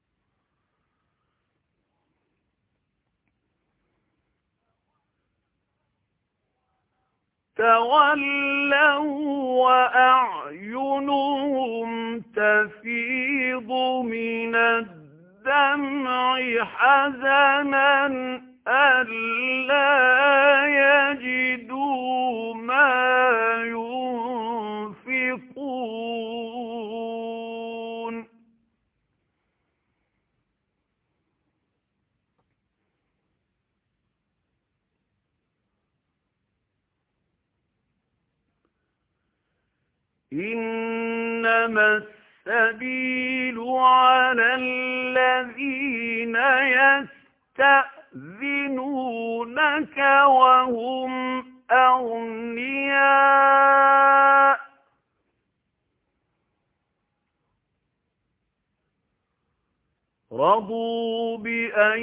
تولوا وأعينهم تفيض من الدمع حزنا ألا يجدوا ما ينفقون إنما السبيل على الذين يستأذنونك وهم أغنياء رضوا بأن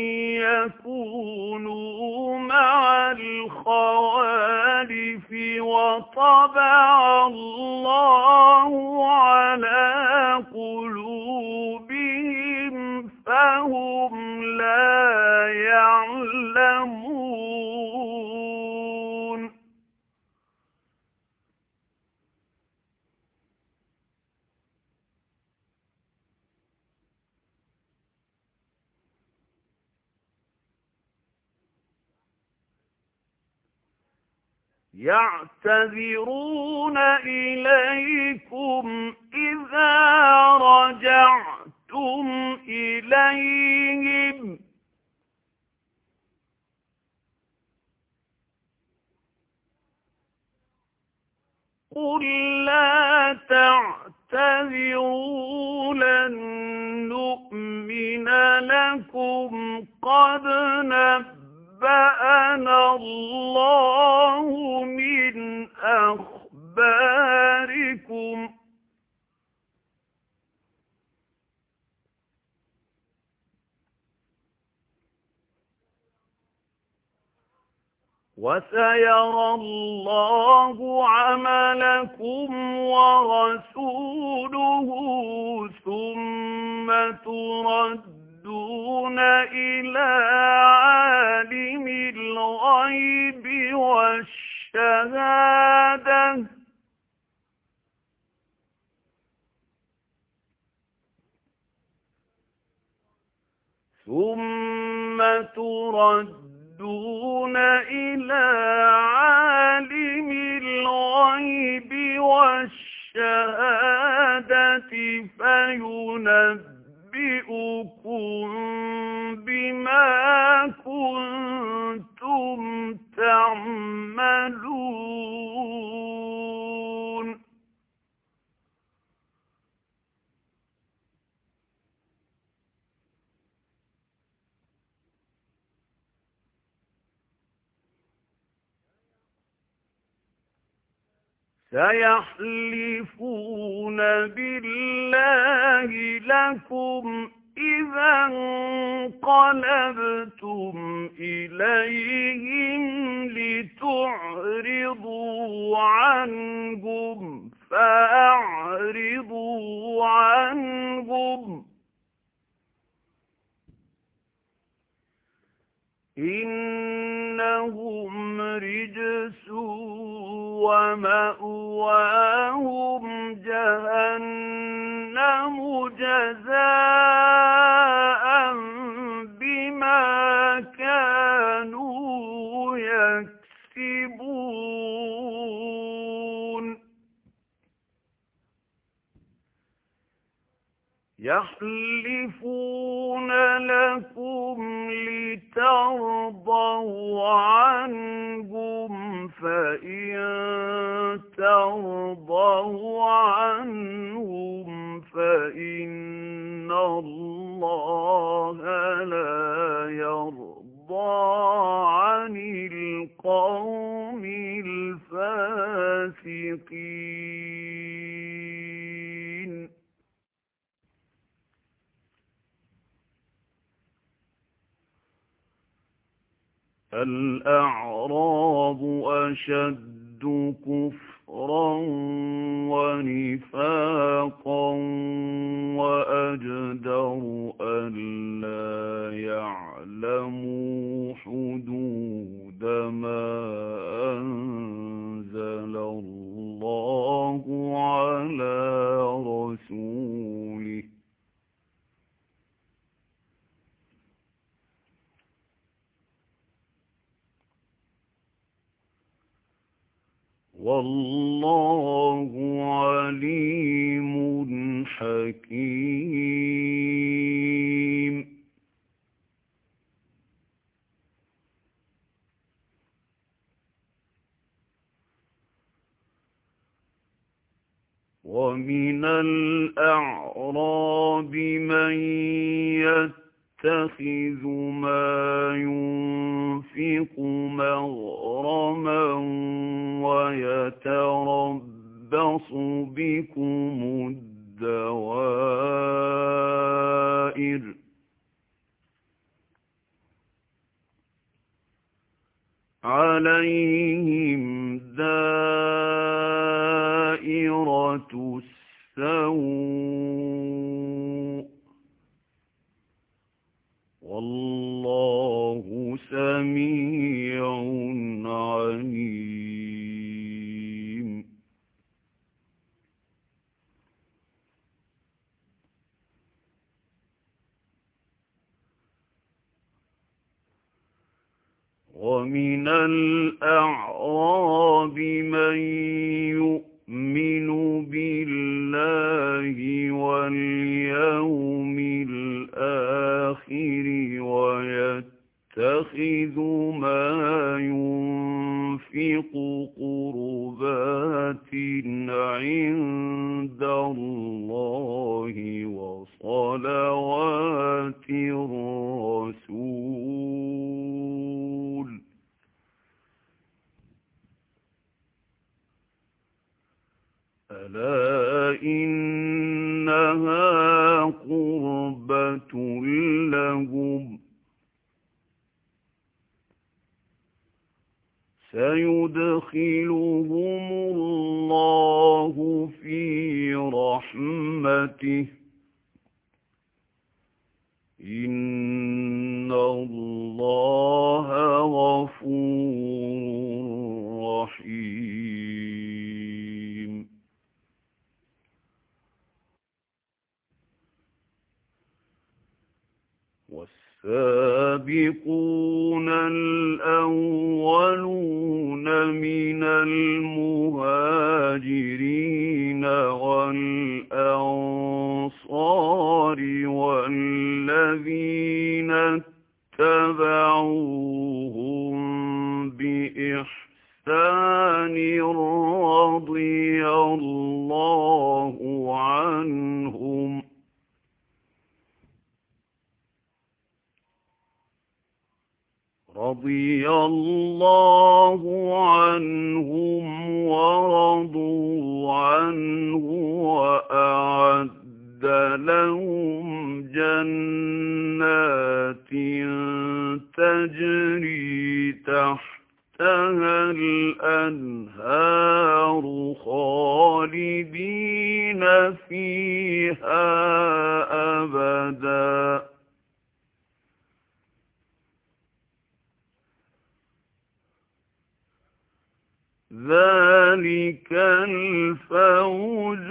يكونوا مع الخوالف وطبع الله على قلوبهم فهم لا يعلمون يعتذرون إليكم إذا رجعتم إليهم قل لا تعتذروا لن نؤمن لكم قد نبأنا الله من أخباركم وسيرى الله عملكم ورسوله ثم تردون إلى عالم الغيب والشهادة ثم تردون يردون إلى عالم الغيب والشهادة فينبئكم بما كنتم تعملون سيحلفون بالله لكم إذا انقلبتم إليهم لتعرضوا عنهم فأعرضوا عنهم إنهم رجس ومأواهم جهنم جزاء بما كانوا يكسبون يحلفون لكم لترضوا عنهم فإن ترضوا عنهم فإن الله لا يرضى عن القوم الفاسقين الأعراب أشد كفرا ونفاقا وأجدر ألا يعلموا حدود ما أنزل الله على رسوله والله عليم حكيم ومن الأعراب من يتخذ ما ينفق مغرما ويتربص بكم الدوائر عليهم دائرة السوء والله سميع عليم ومن الأعراب من يؤمن بالله واليوم الآخر ويتخذ ما ينفق قربات عند الله وصلوات الرسول ألا إنها قربة لهم سيدخلهم الله في رحمته إن الله غفور رحيم والسابقون الأولون من المهاجرين والأنصار والذين اتبعوهم بإحسان رضي الله عنهم رضي الله عنهم ورضوا عنه وأعد لهم جنات تجري تحتها الأنهار خالدين فيها أبداً ذلك الفوز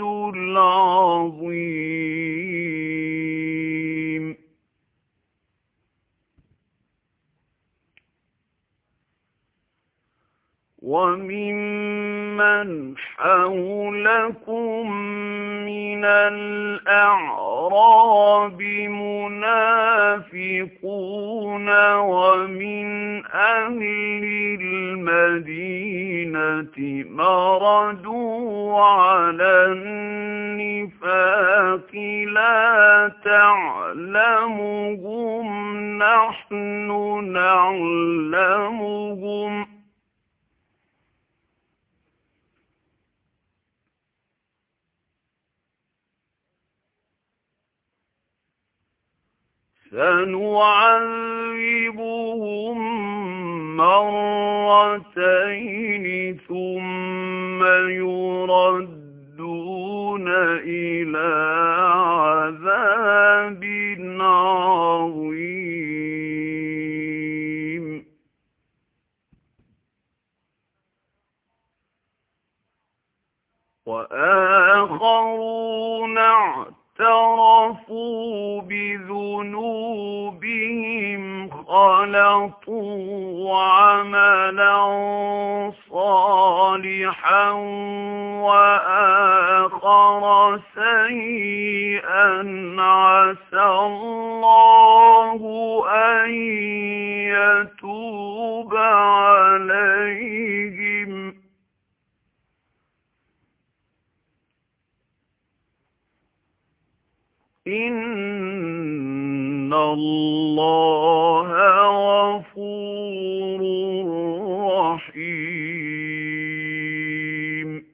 العظيم. وممن حولكم من الأعراب منافقون ومن أهل المدينة مردوا على النفاق لا تعلمهم نحن نعلمهم سنعذبهم مرتين ثم يردون إلى عذاب عظيم. وآخرون اعترفوا بذنوبهم خلطوا عملا صالحا وآخر سيئا عسى الله أن يتوب عليهم إن الله غفور رحيم.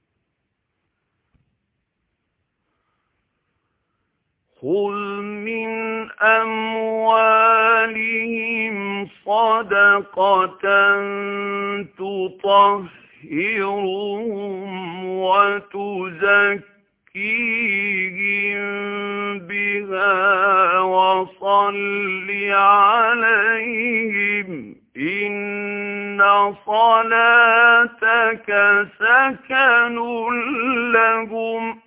خذ من أموالهم صدقة تطهرهم وتزكيهم بها وصل عليهم إن صلاتك سكن لهم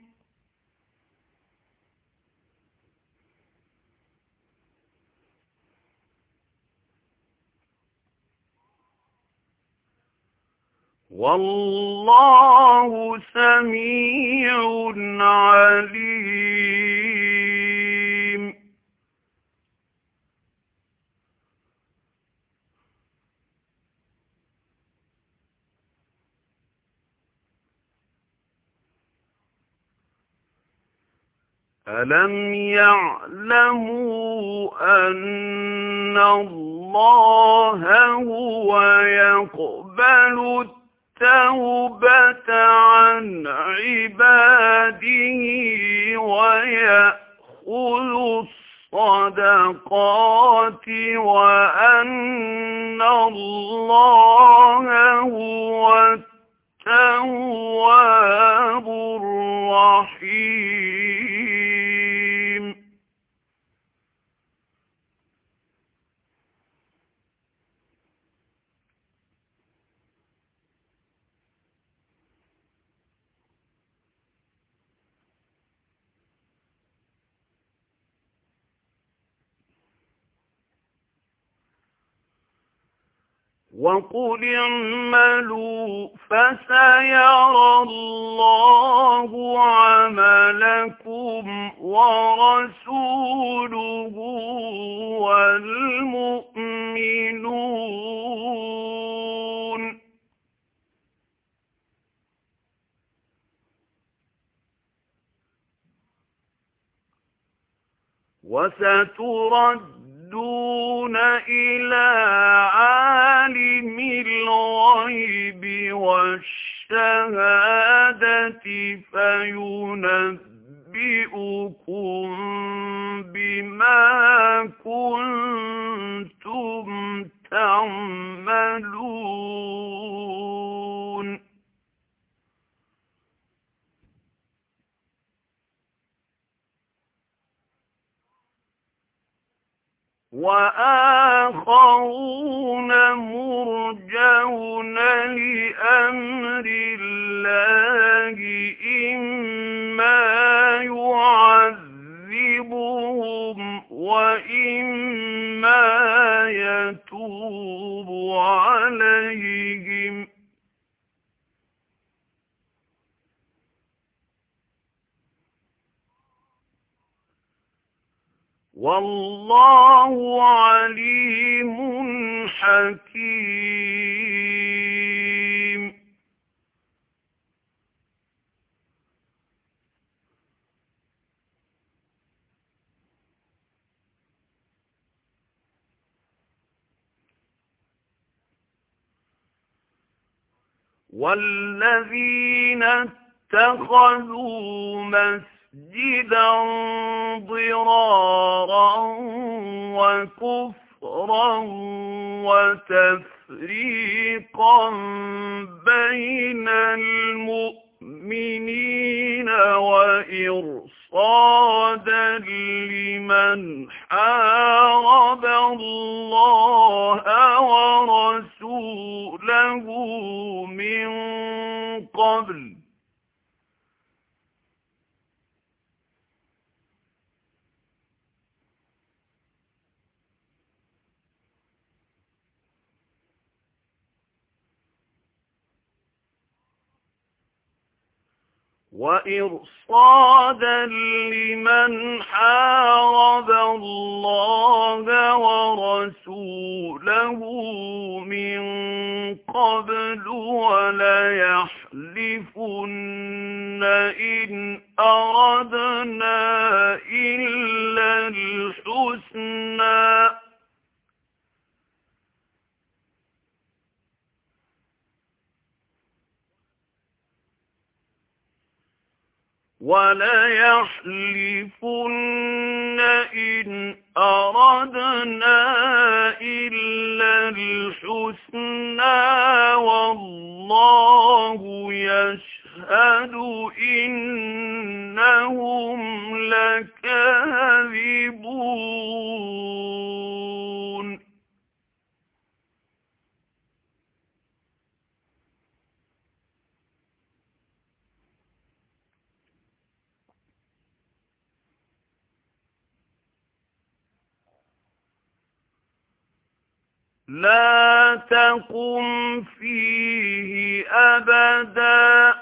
والله سميع عليم. ألم يعلموا أن الله هو يقبل التوبة عن عباده ويأخذ الصدقات وأن الله هو التواب الرحيم. وقل اعملوا فسيرى الله عملكم ورسوله والمؤمنون وستردون إلى عالم الغيب والشهادة فينبئكم بما كنتم تعملون وآخرون مرجون لأمر الله إما يعذبهم وإما يتوب عليهم والله عليم حكيم. والذين اتخذوا مسجدا ضرارا وكفرا وتفريقا بين المؤمنين وإرصادا لمن حارب الله ورسوله من قبل وإرصادا لمن حارب الله ورسوله من قبل وليحلفن إن أردنا إلا الحسنى وليحلفن إن أردنا إلا الحسنى والله يشهد إنهم لكاذبون. لا تقم فيه أبدا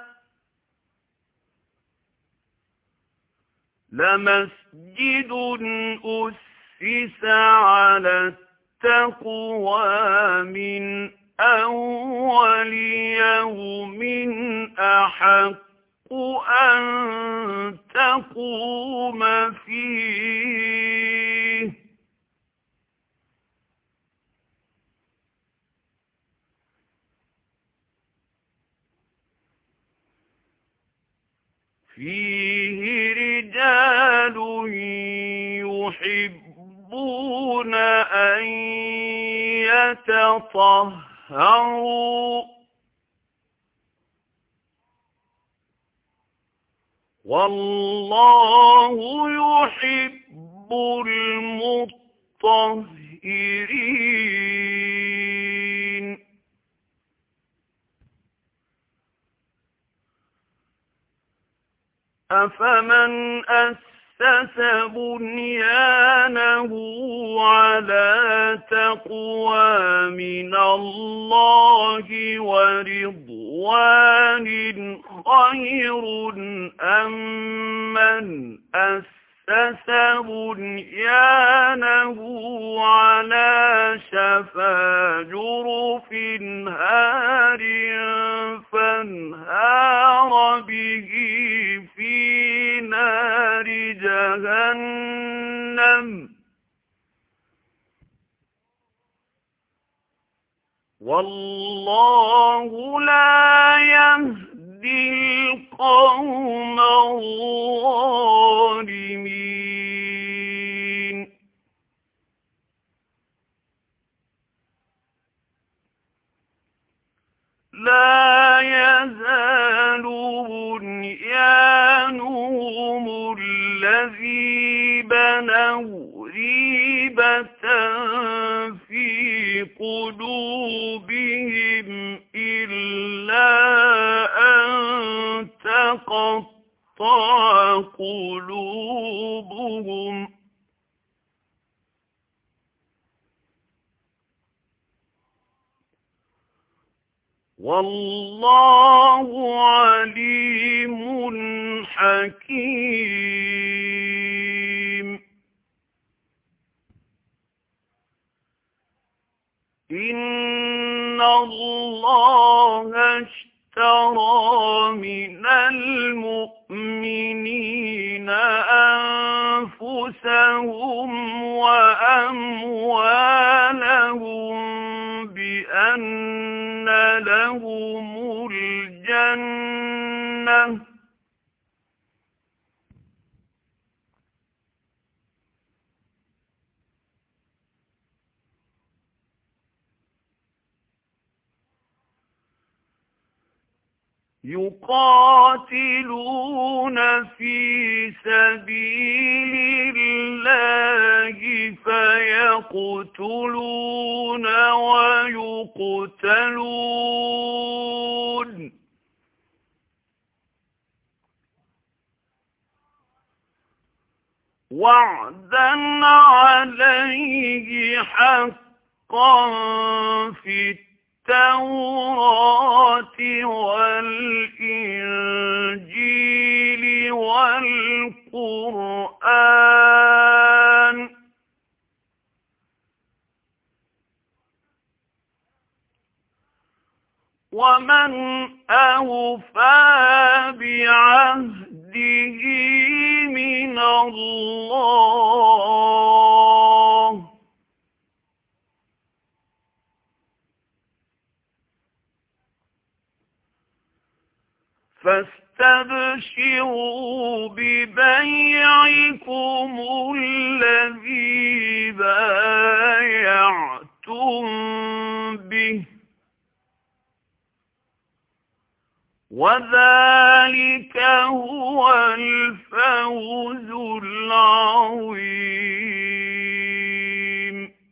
لمسجد أسس على التقوى من أول يوم أحق أن تقوم فيه فيه رجال يحبون أن يتطهروا والله يحب المطهرين. أفمن أسس بنيانه على تقوى من الله ورضوان خير أم من أسس بنيانه على شفا جرف هار فانهار به في نار جهنم والله لا يهدي القوم الظالمين لا يزال بنيانهم الذي بنوا ريبة في قلوبهم إلا أن تقطع قلوبهم والله عليم حكيم إن الله اشترى من المؤمنين أنفسهم وأموالهم بأن لهم الجنة يقاتلون في سبيل الله فيقتلون ويقتلون وعدا عليه حقا في التوراة والإنجيل والقرآن ومن أوفى بعهده من الله فاستبشروا ببيعكم الذي بايعتم به وذلك هو الفوز العظيم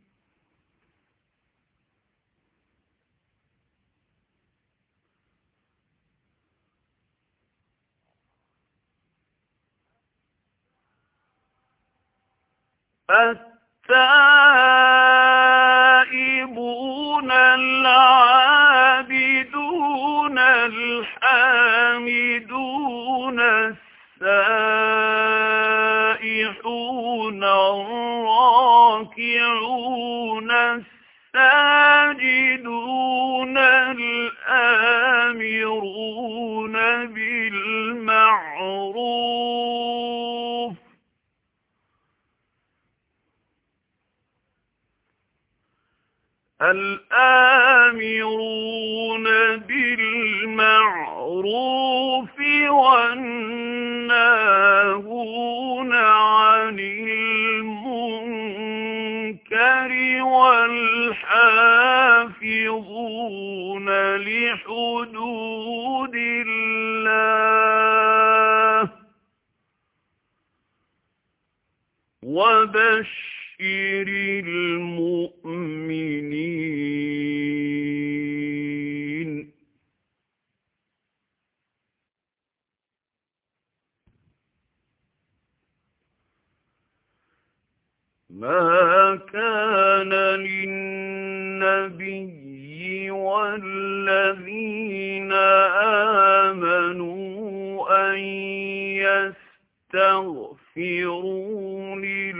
التائبون العابدون الحامدون السائحون الراكعون الساجدون الآمرون بالمعروف الآمرون بالمعروف والناهون عن المنكر والحافظون لحدود الله وبشر المؤمنين ما كان كان للنبي والذين آمنوا أن يستغفروا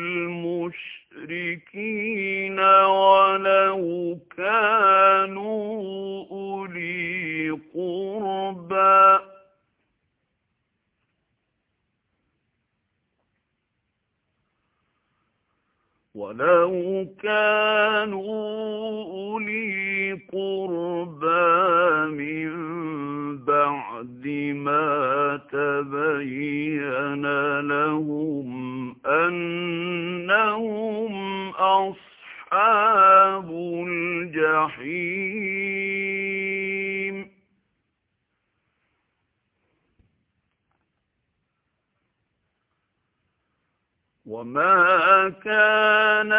للمشركين ولو كانوا أولي قربى ولو كانوا أولي قربى من بعد ما تبين لهم أنهم أصحاب الجحيم وما كان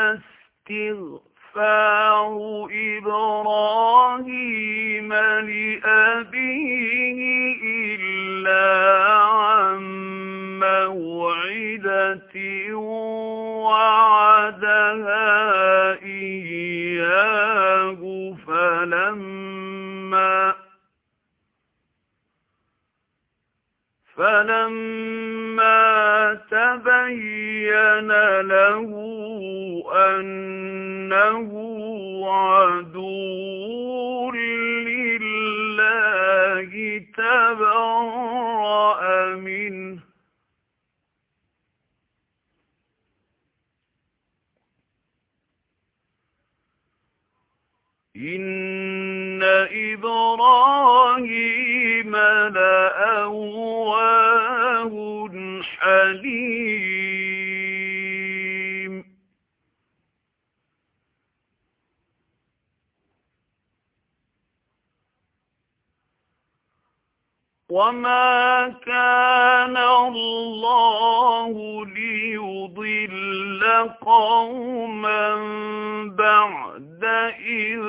استغفار إبراهيم لأبيه إلا عن موعدة وعدها إياه فلما فلما تبين له أنه عدو لله تبرأ منه إن إبراهيم لأواه حليم وما كان الله ليضل قوما بعد إذ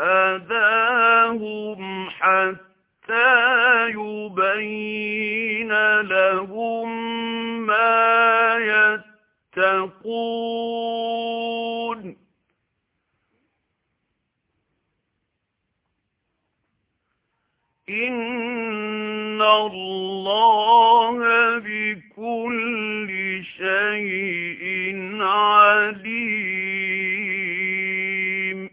هداهم حتى يبين لهم ما يتقون إن الله بكل شيء عليم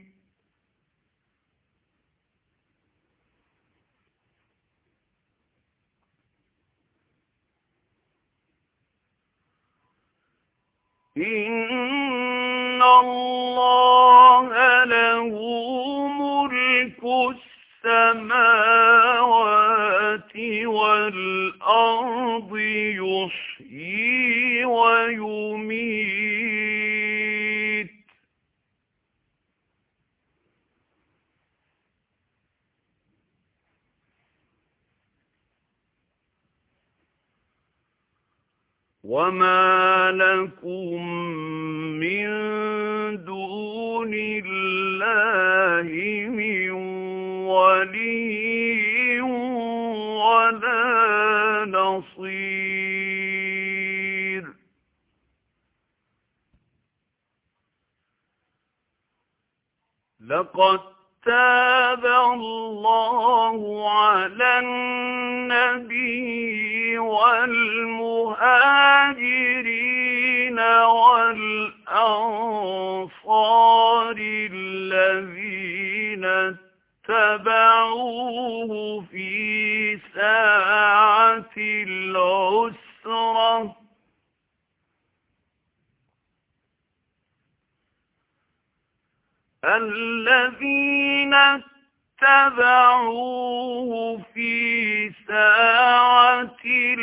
إن الله له ملك السماوات والأرض يحيي ويميت وما لكم من دون الله من ولي ولا نصير لقد تاب الله على النبي والمهاجرين والأنصار الذين اتبعوه في ساعة العسرة الذين اتبعوه في ساعة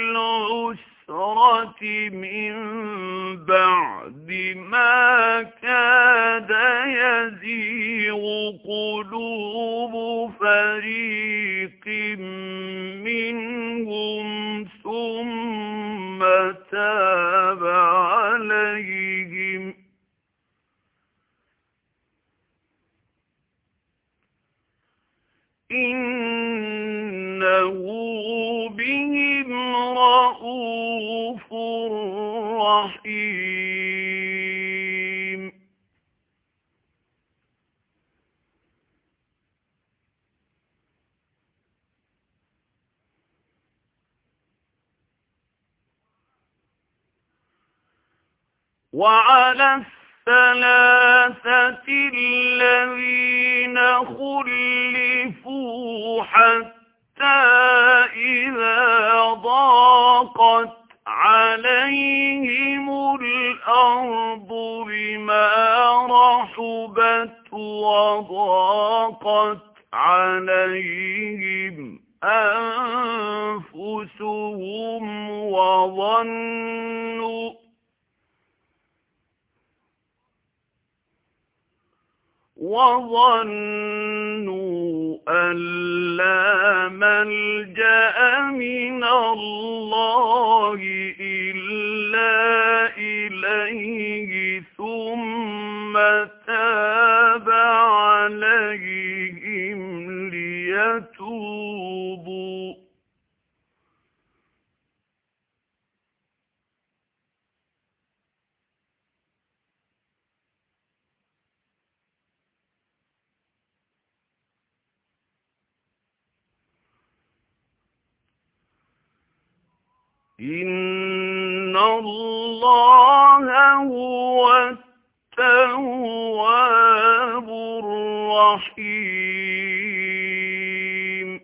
العسرة من بعد ما كاد يزيغ قلوب فريق منهم ثم تاب عليهم إنه بهم رءوف رحيم وعلى الثلاثة الذين خلفوا حتى إذا ضاقت عليهم الأرض بما رحبت وضاقت عليهم أنفسهم وظنوا وظنوا أن لا ملجأ من الله إلا إليه ثم تاب عليهم ليتوبوا إن الله هو التواب الرحيم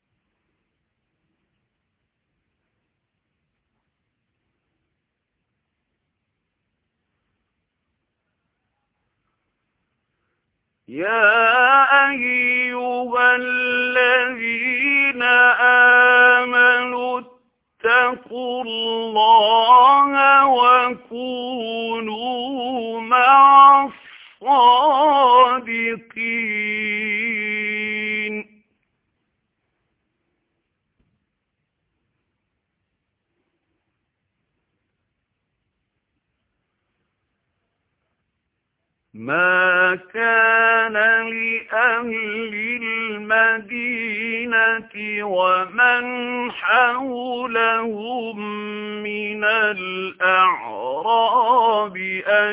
يا أيها الذين آمنوا اتقوا الله وكونوا مع الصادقين ما كان لأهل المدينة ومن حولهم من الأعراب أن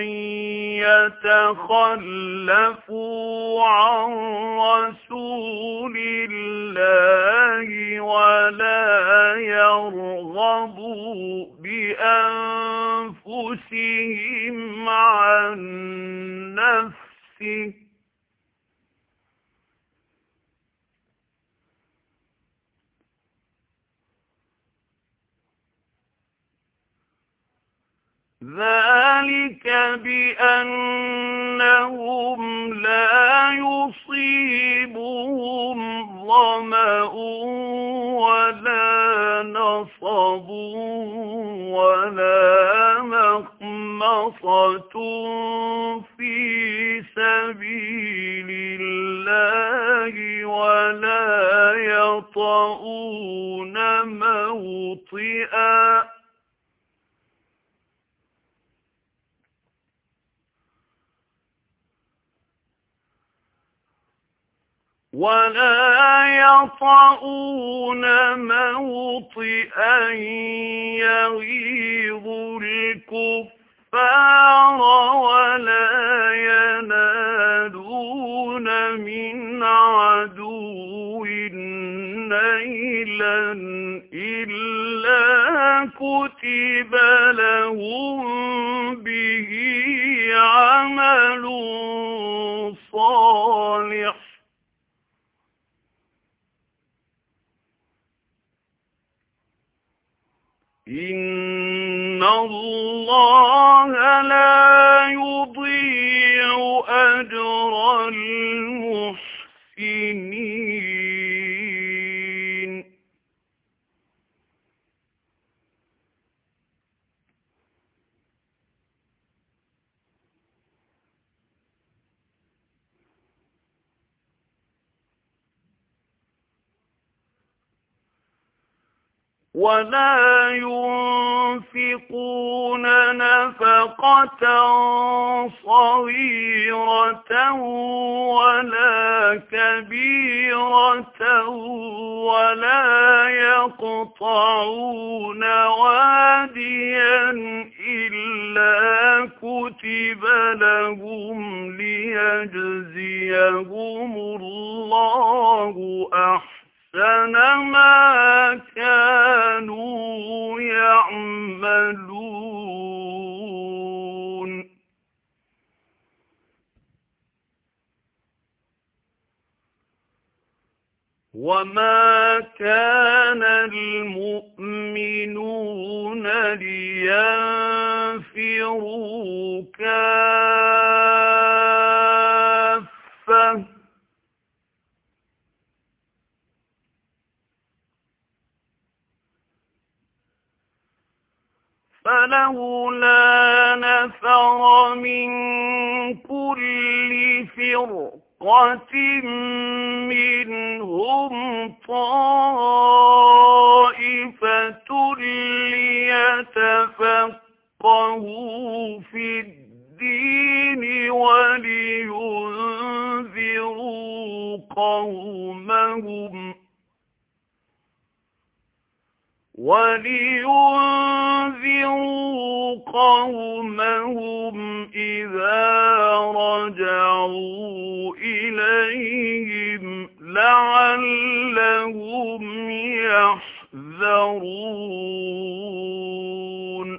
يتخلفوا عن رسول الله ولا يرغبوا بأنفسهم عن نفسه ذلك بأنهم لا يصيبهم ظمأ ولا نصب ولا مخمصة في سبيل الله ولا يطؤون موطئا ولا يطؤون موطئا يغيظ الكفار ولا ينالون من عدو نيلا إلا كتب لهم به عمل صالح إن الله لا يضيع أجر المحسنين ولا ينفقون نفقة صغيرة ولا كبيرة ولا يقطعون واديا إلا كتب لهم ليجزيهم الله أحسن أحسن ما كانوا يعملون وما كان المؤمنون لينفروا كافة فلولا نفر من كل فرقة منهم طائفة ليتفقهوا في الدين ولينذروا قومهم ولينذروا قومهم إذا رجعوا إليهم لعلهم يحذرون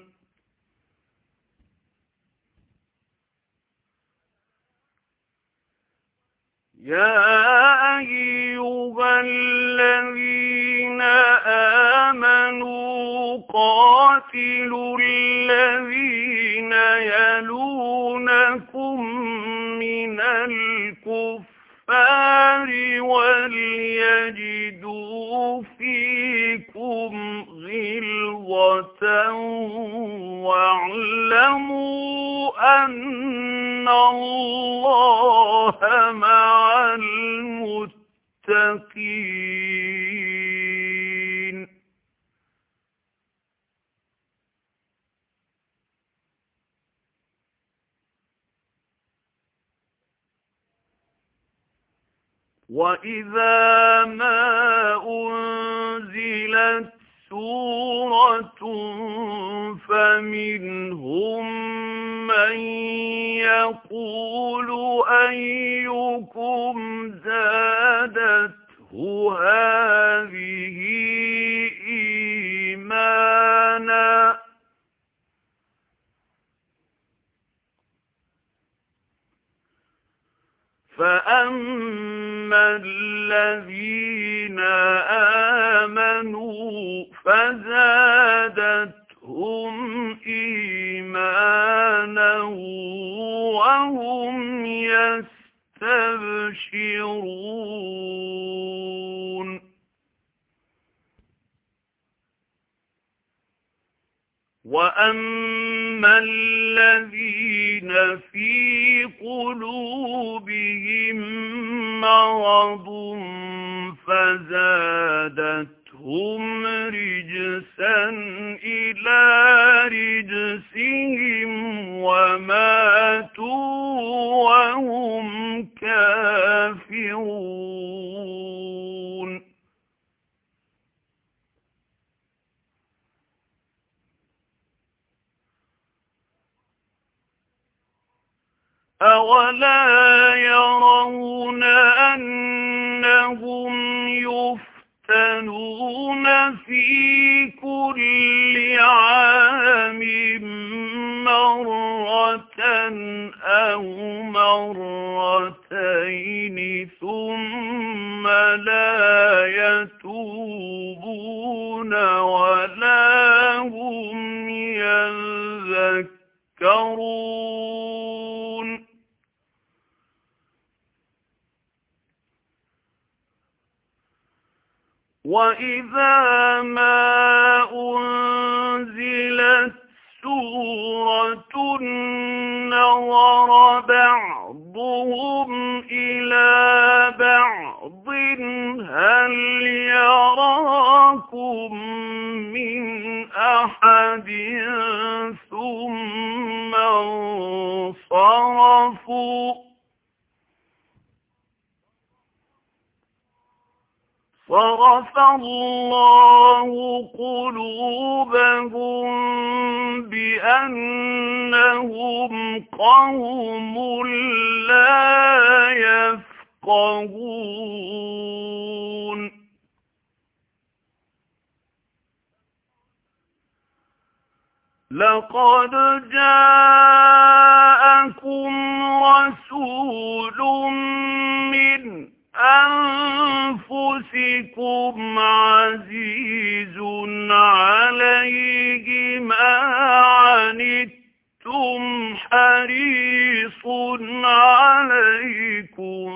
يا أيها الذين آمنوا قاتلوا الذين يلونكم من الكفار وليجدوا فيكم غلظة واعلموا أن الله مع المتقين وإذا ما أنزلت سورة فمنهم من يقول أيكم زادته هذه إيمانا فأما الذين آمنوا فزادتهم إيمانا وهم يستبشرون وأما الذين في قلوبهم مرض فزادتهم رجسا إلى رجسهم وماتوا وهم كافرون أولا يرون أنهم يفتنون في كل عام مرة أو مرتين ثم لا يتوبون ولا هم يذكرون وإذا ما أنزلت سورة نظر بعضهم إلى بعض هل يراكم من أحد ثم انصرفوا صرف الله قلوبهم بأنهم قوم لا يفقهون لقد جاءكم رسول من أنفسكم عزيز عليه ما عنتم حريص عليكم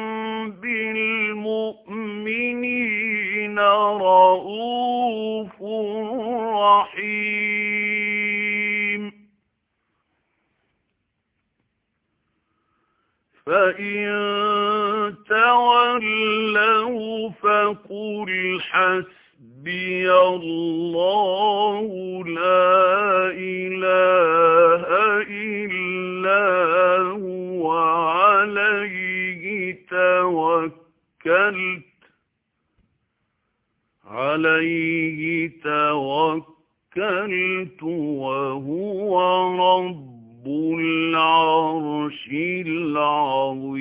بالمؤمنين رءوف رحيم فإن تولوا فقل حسبي الله لا إله إلا هو عليه توكلت عليه توكلت وهو رب العرش العظيم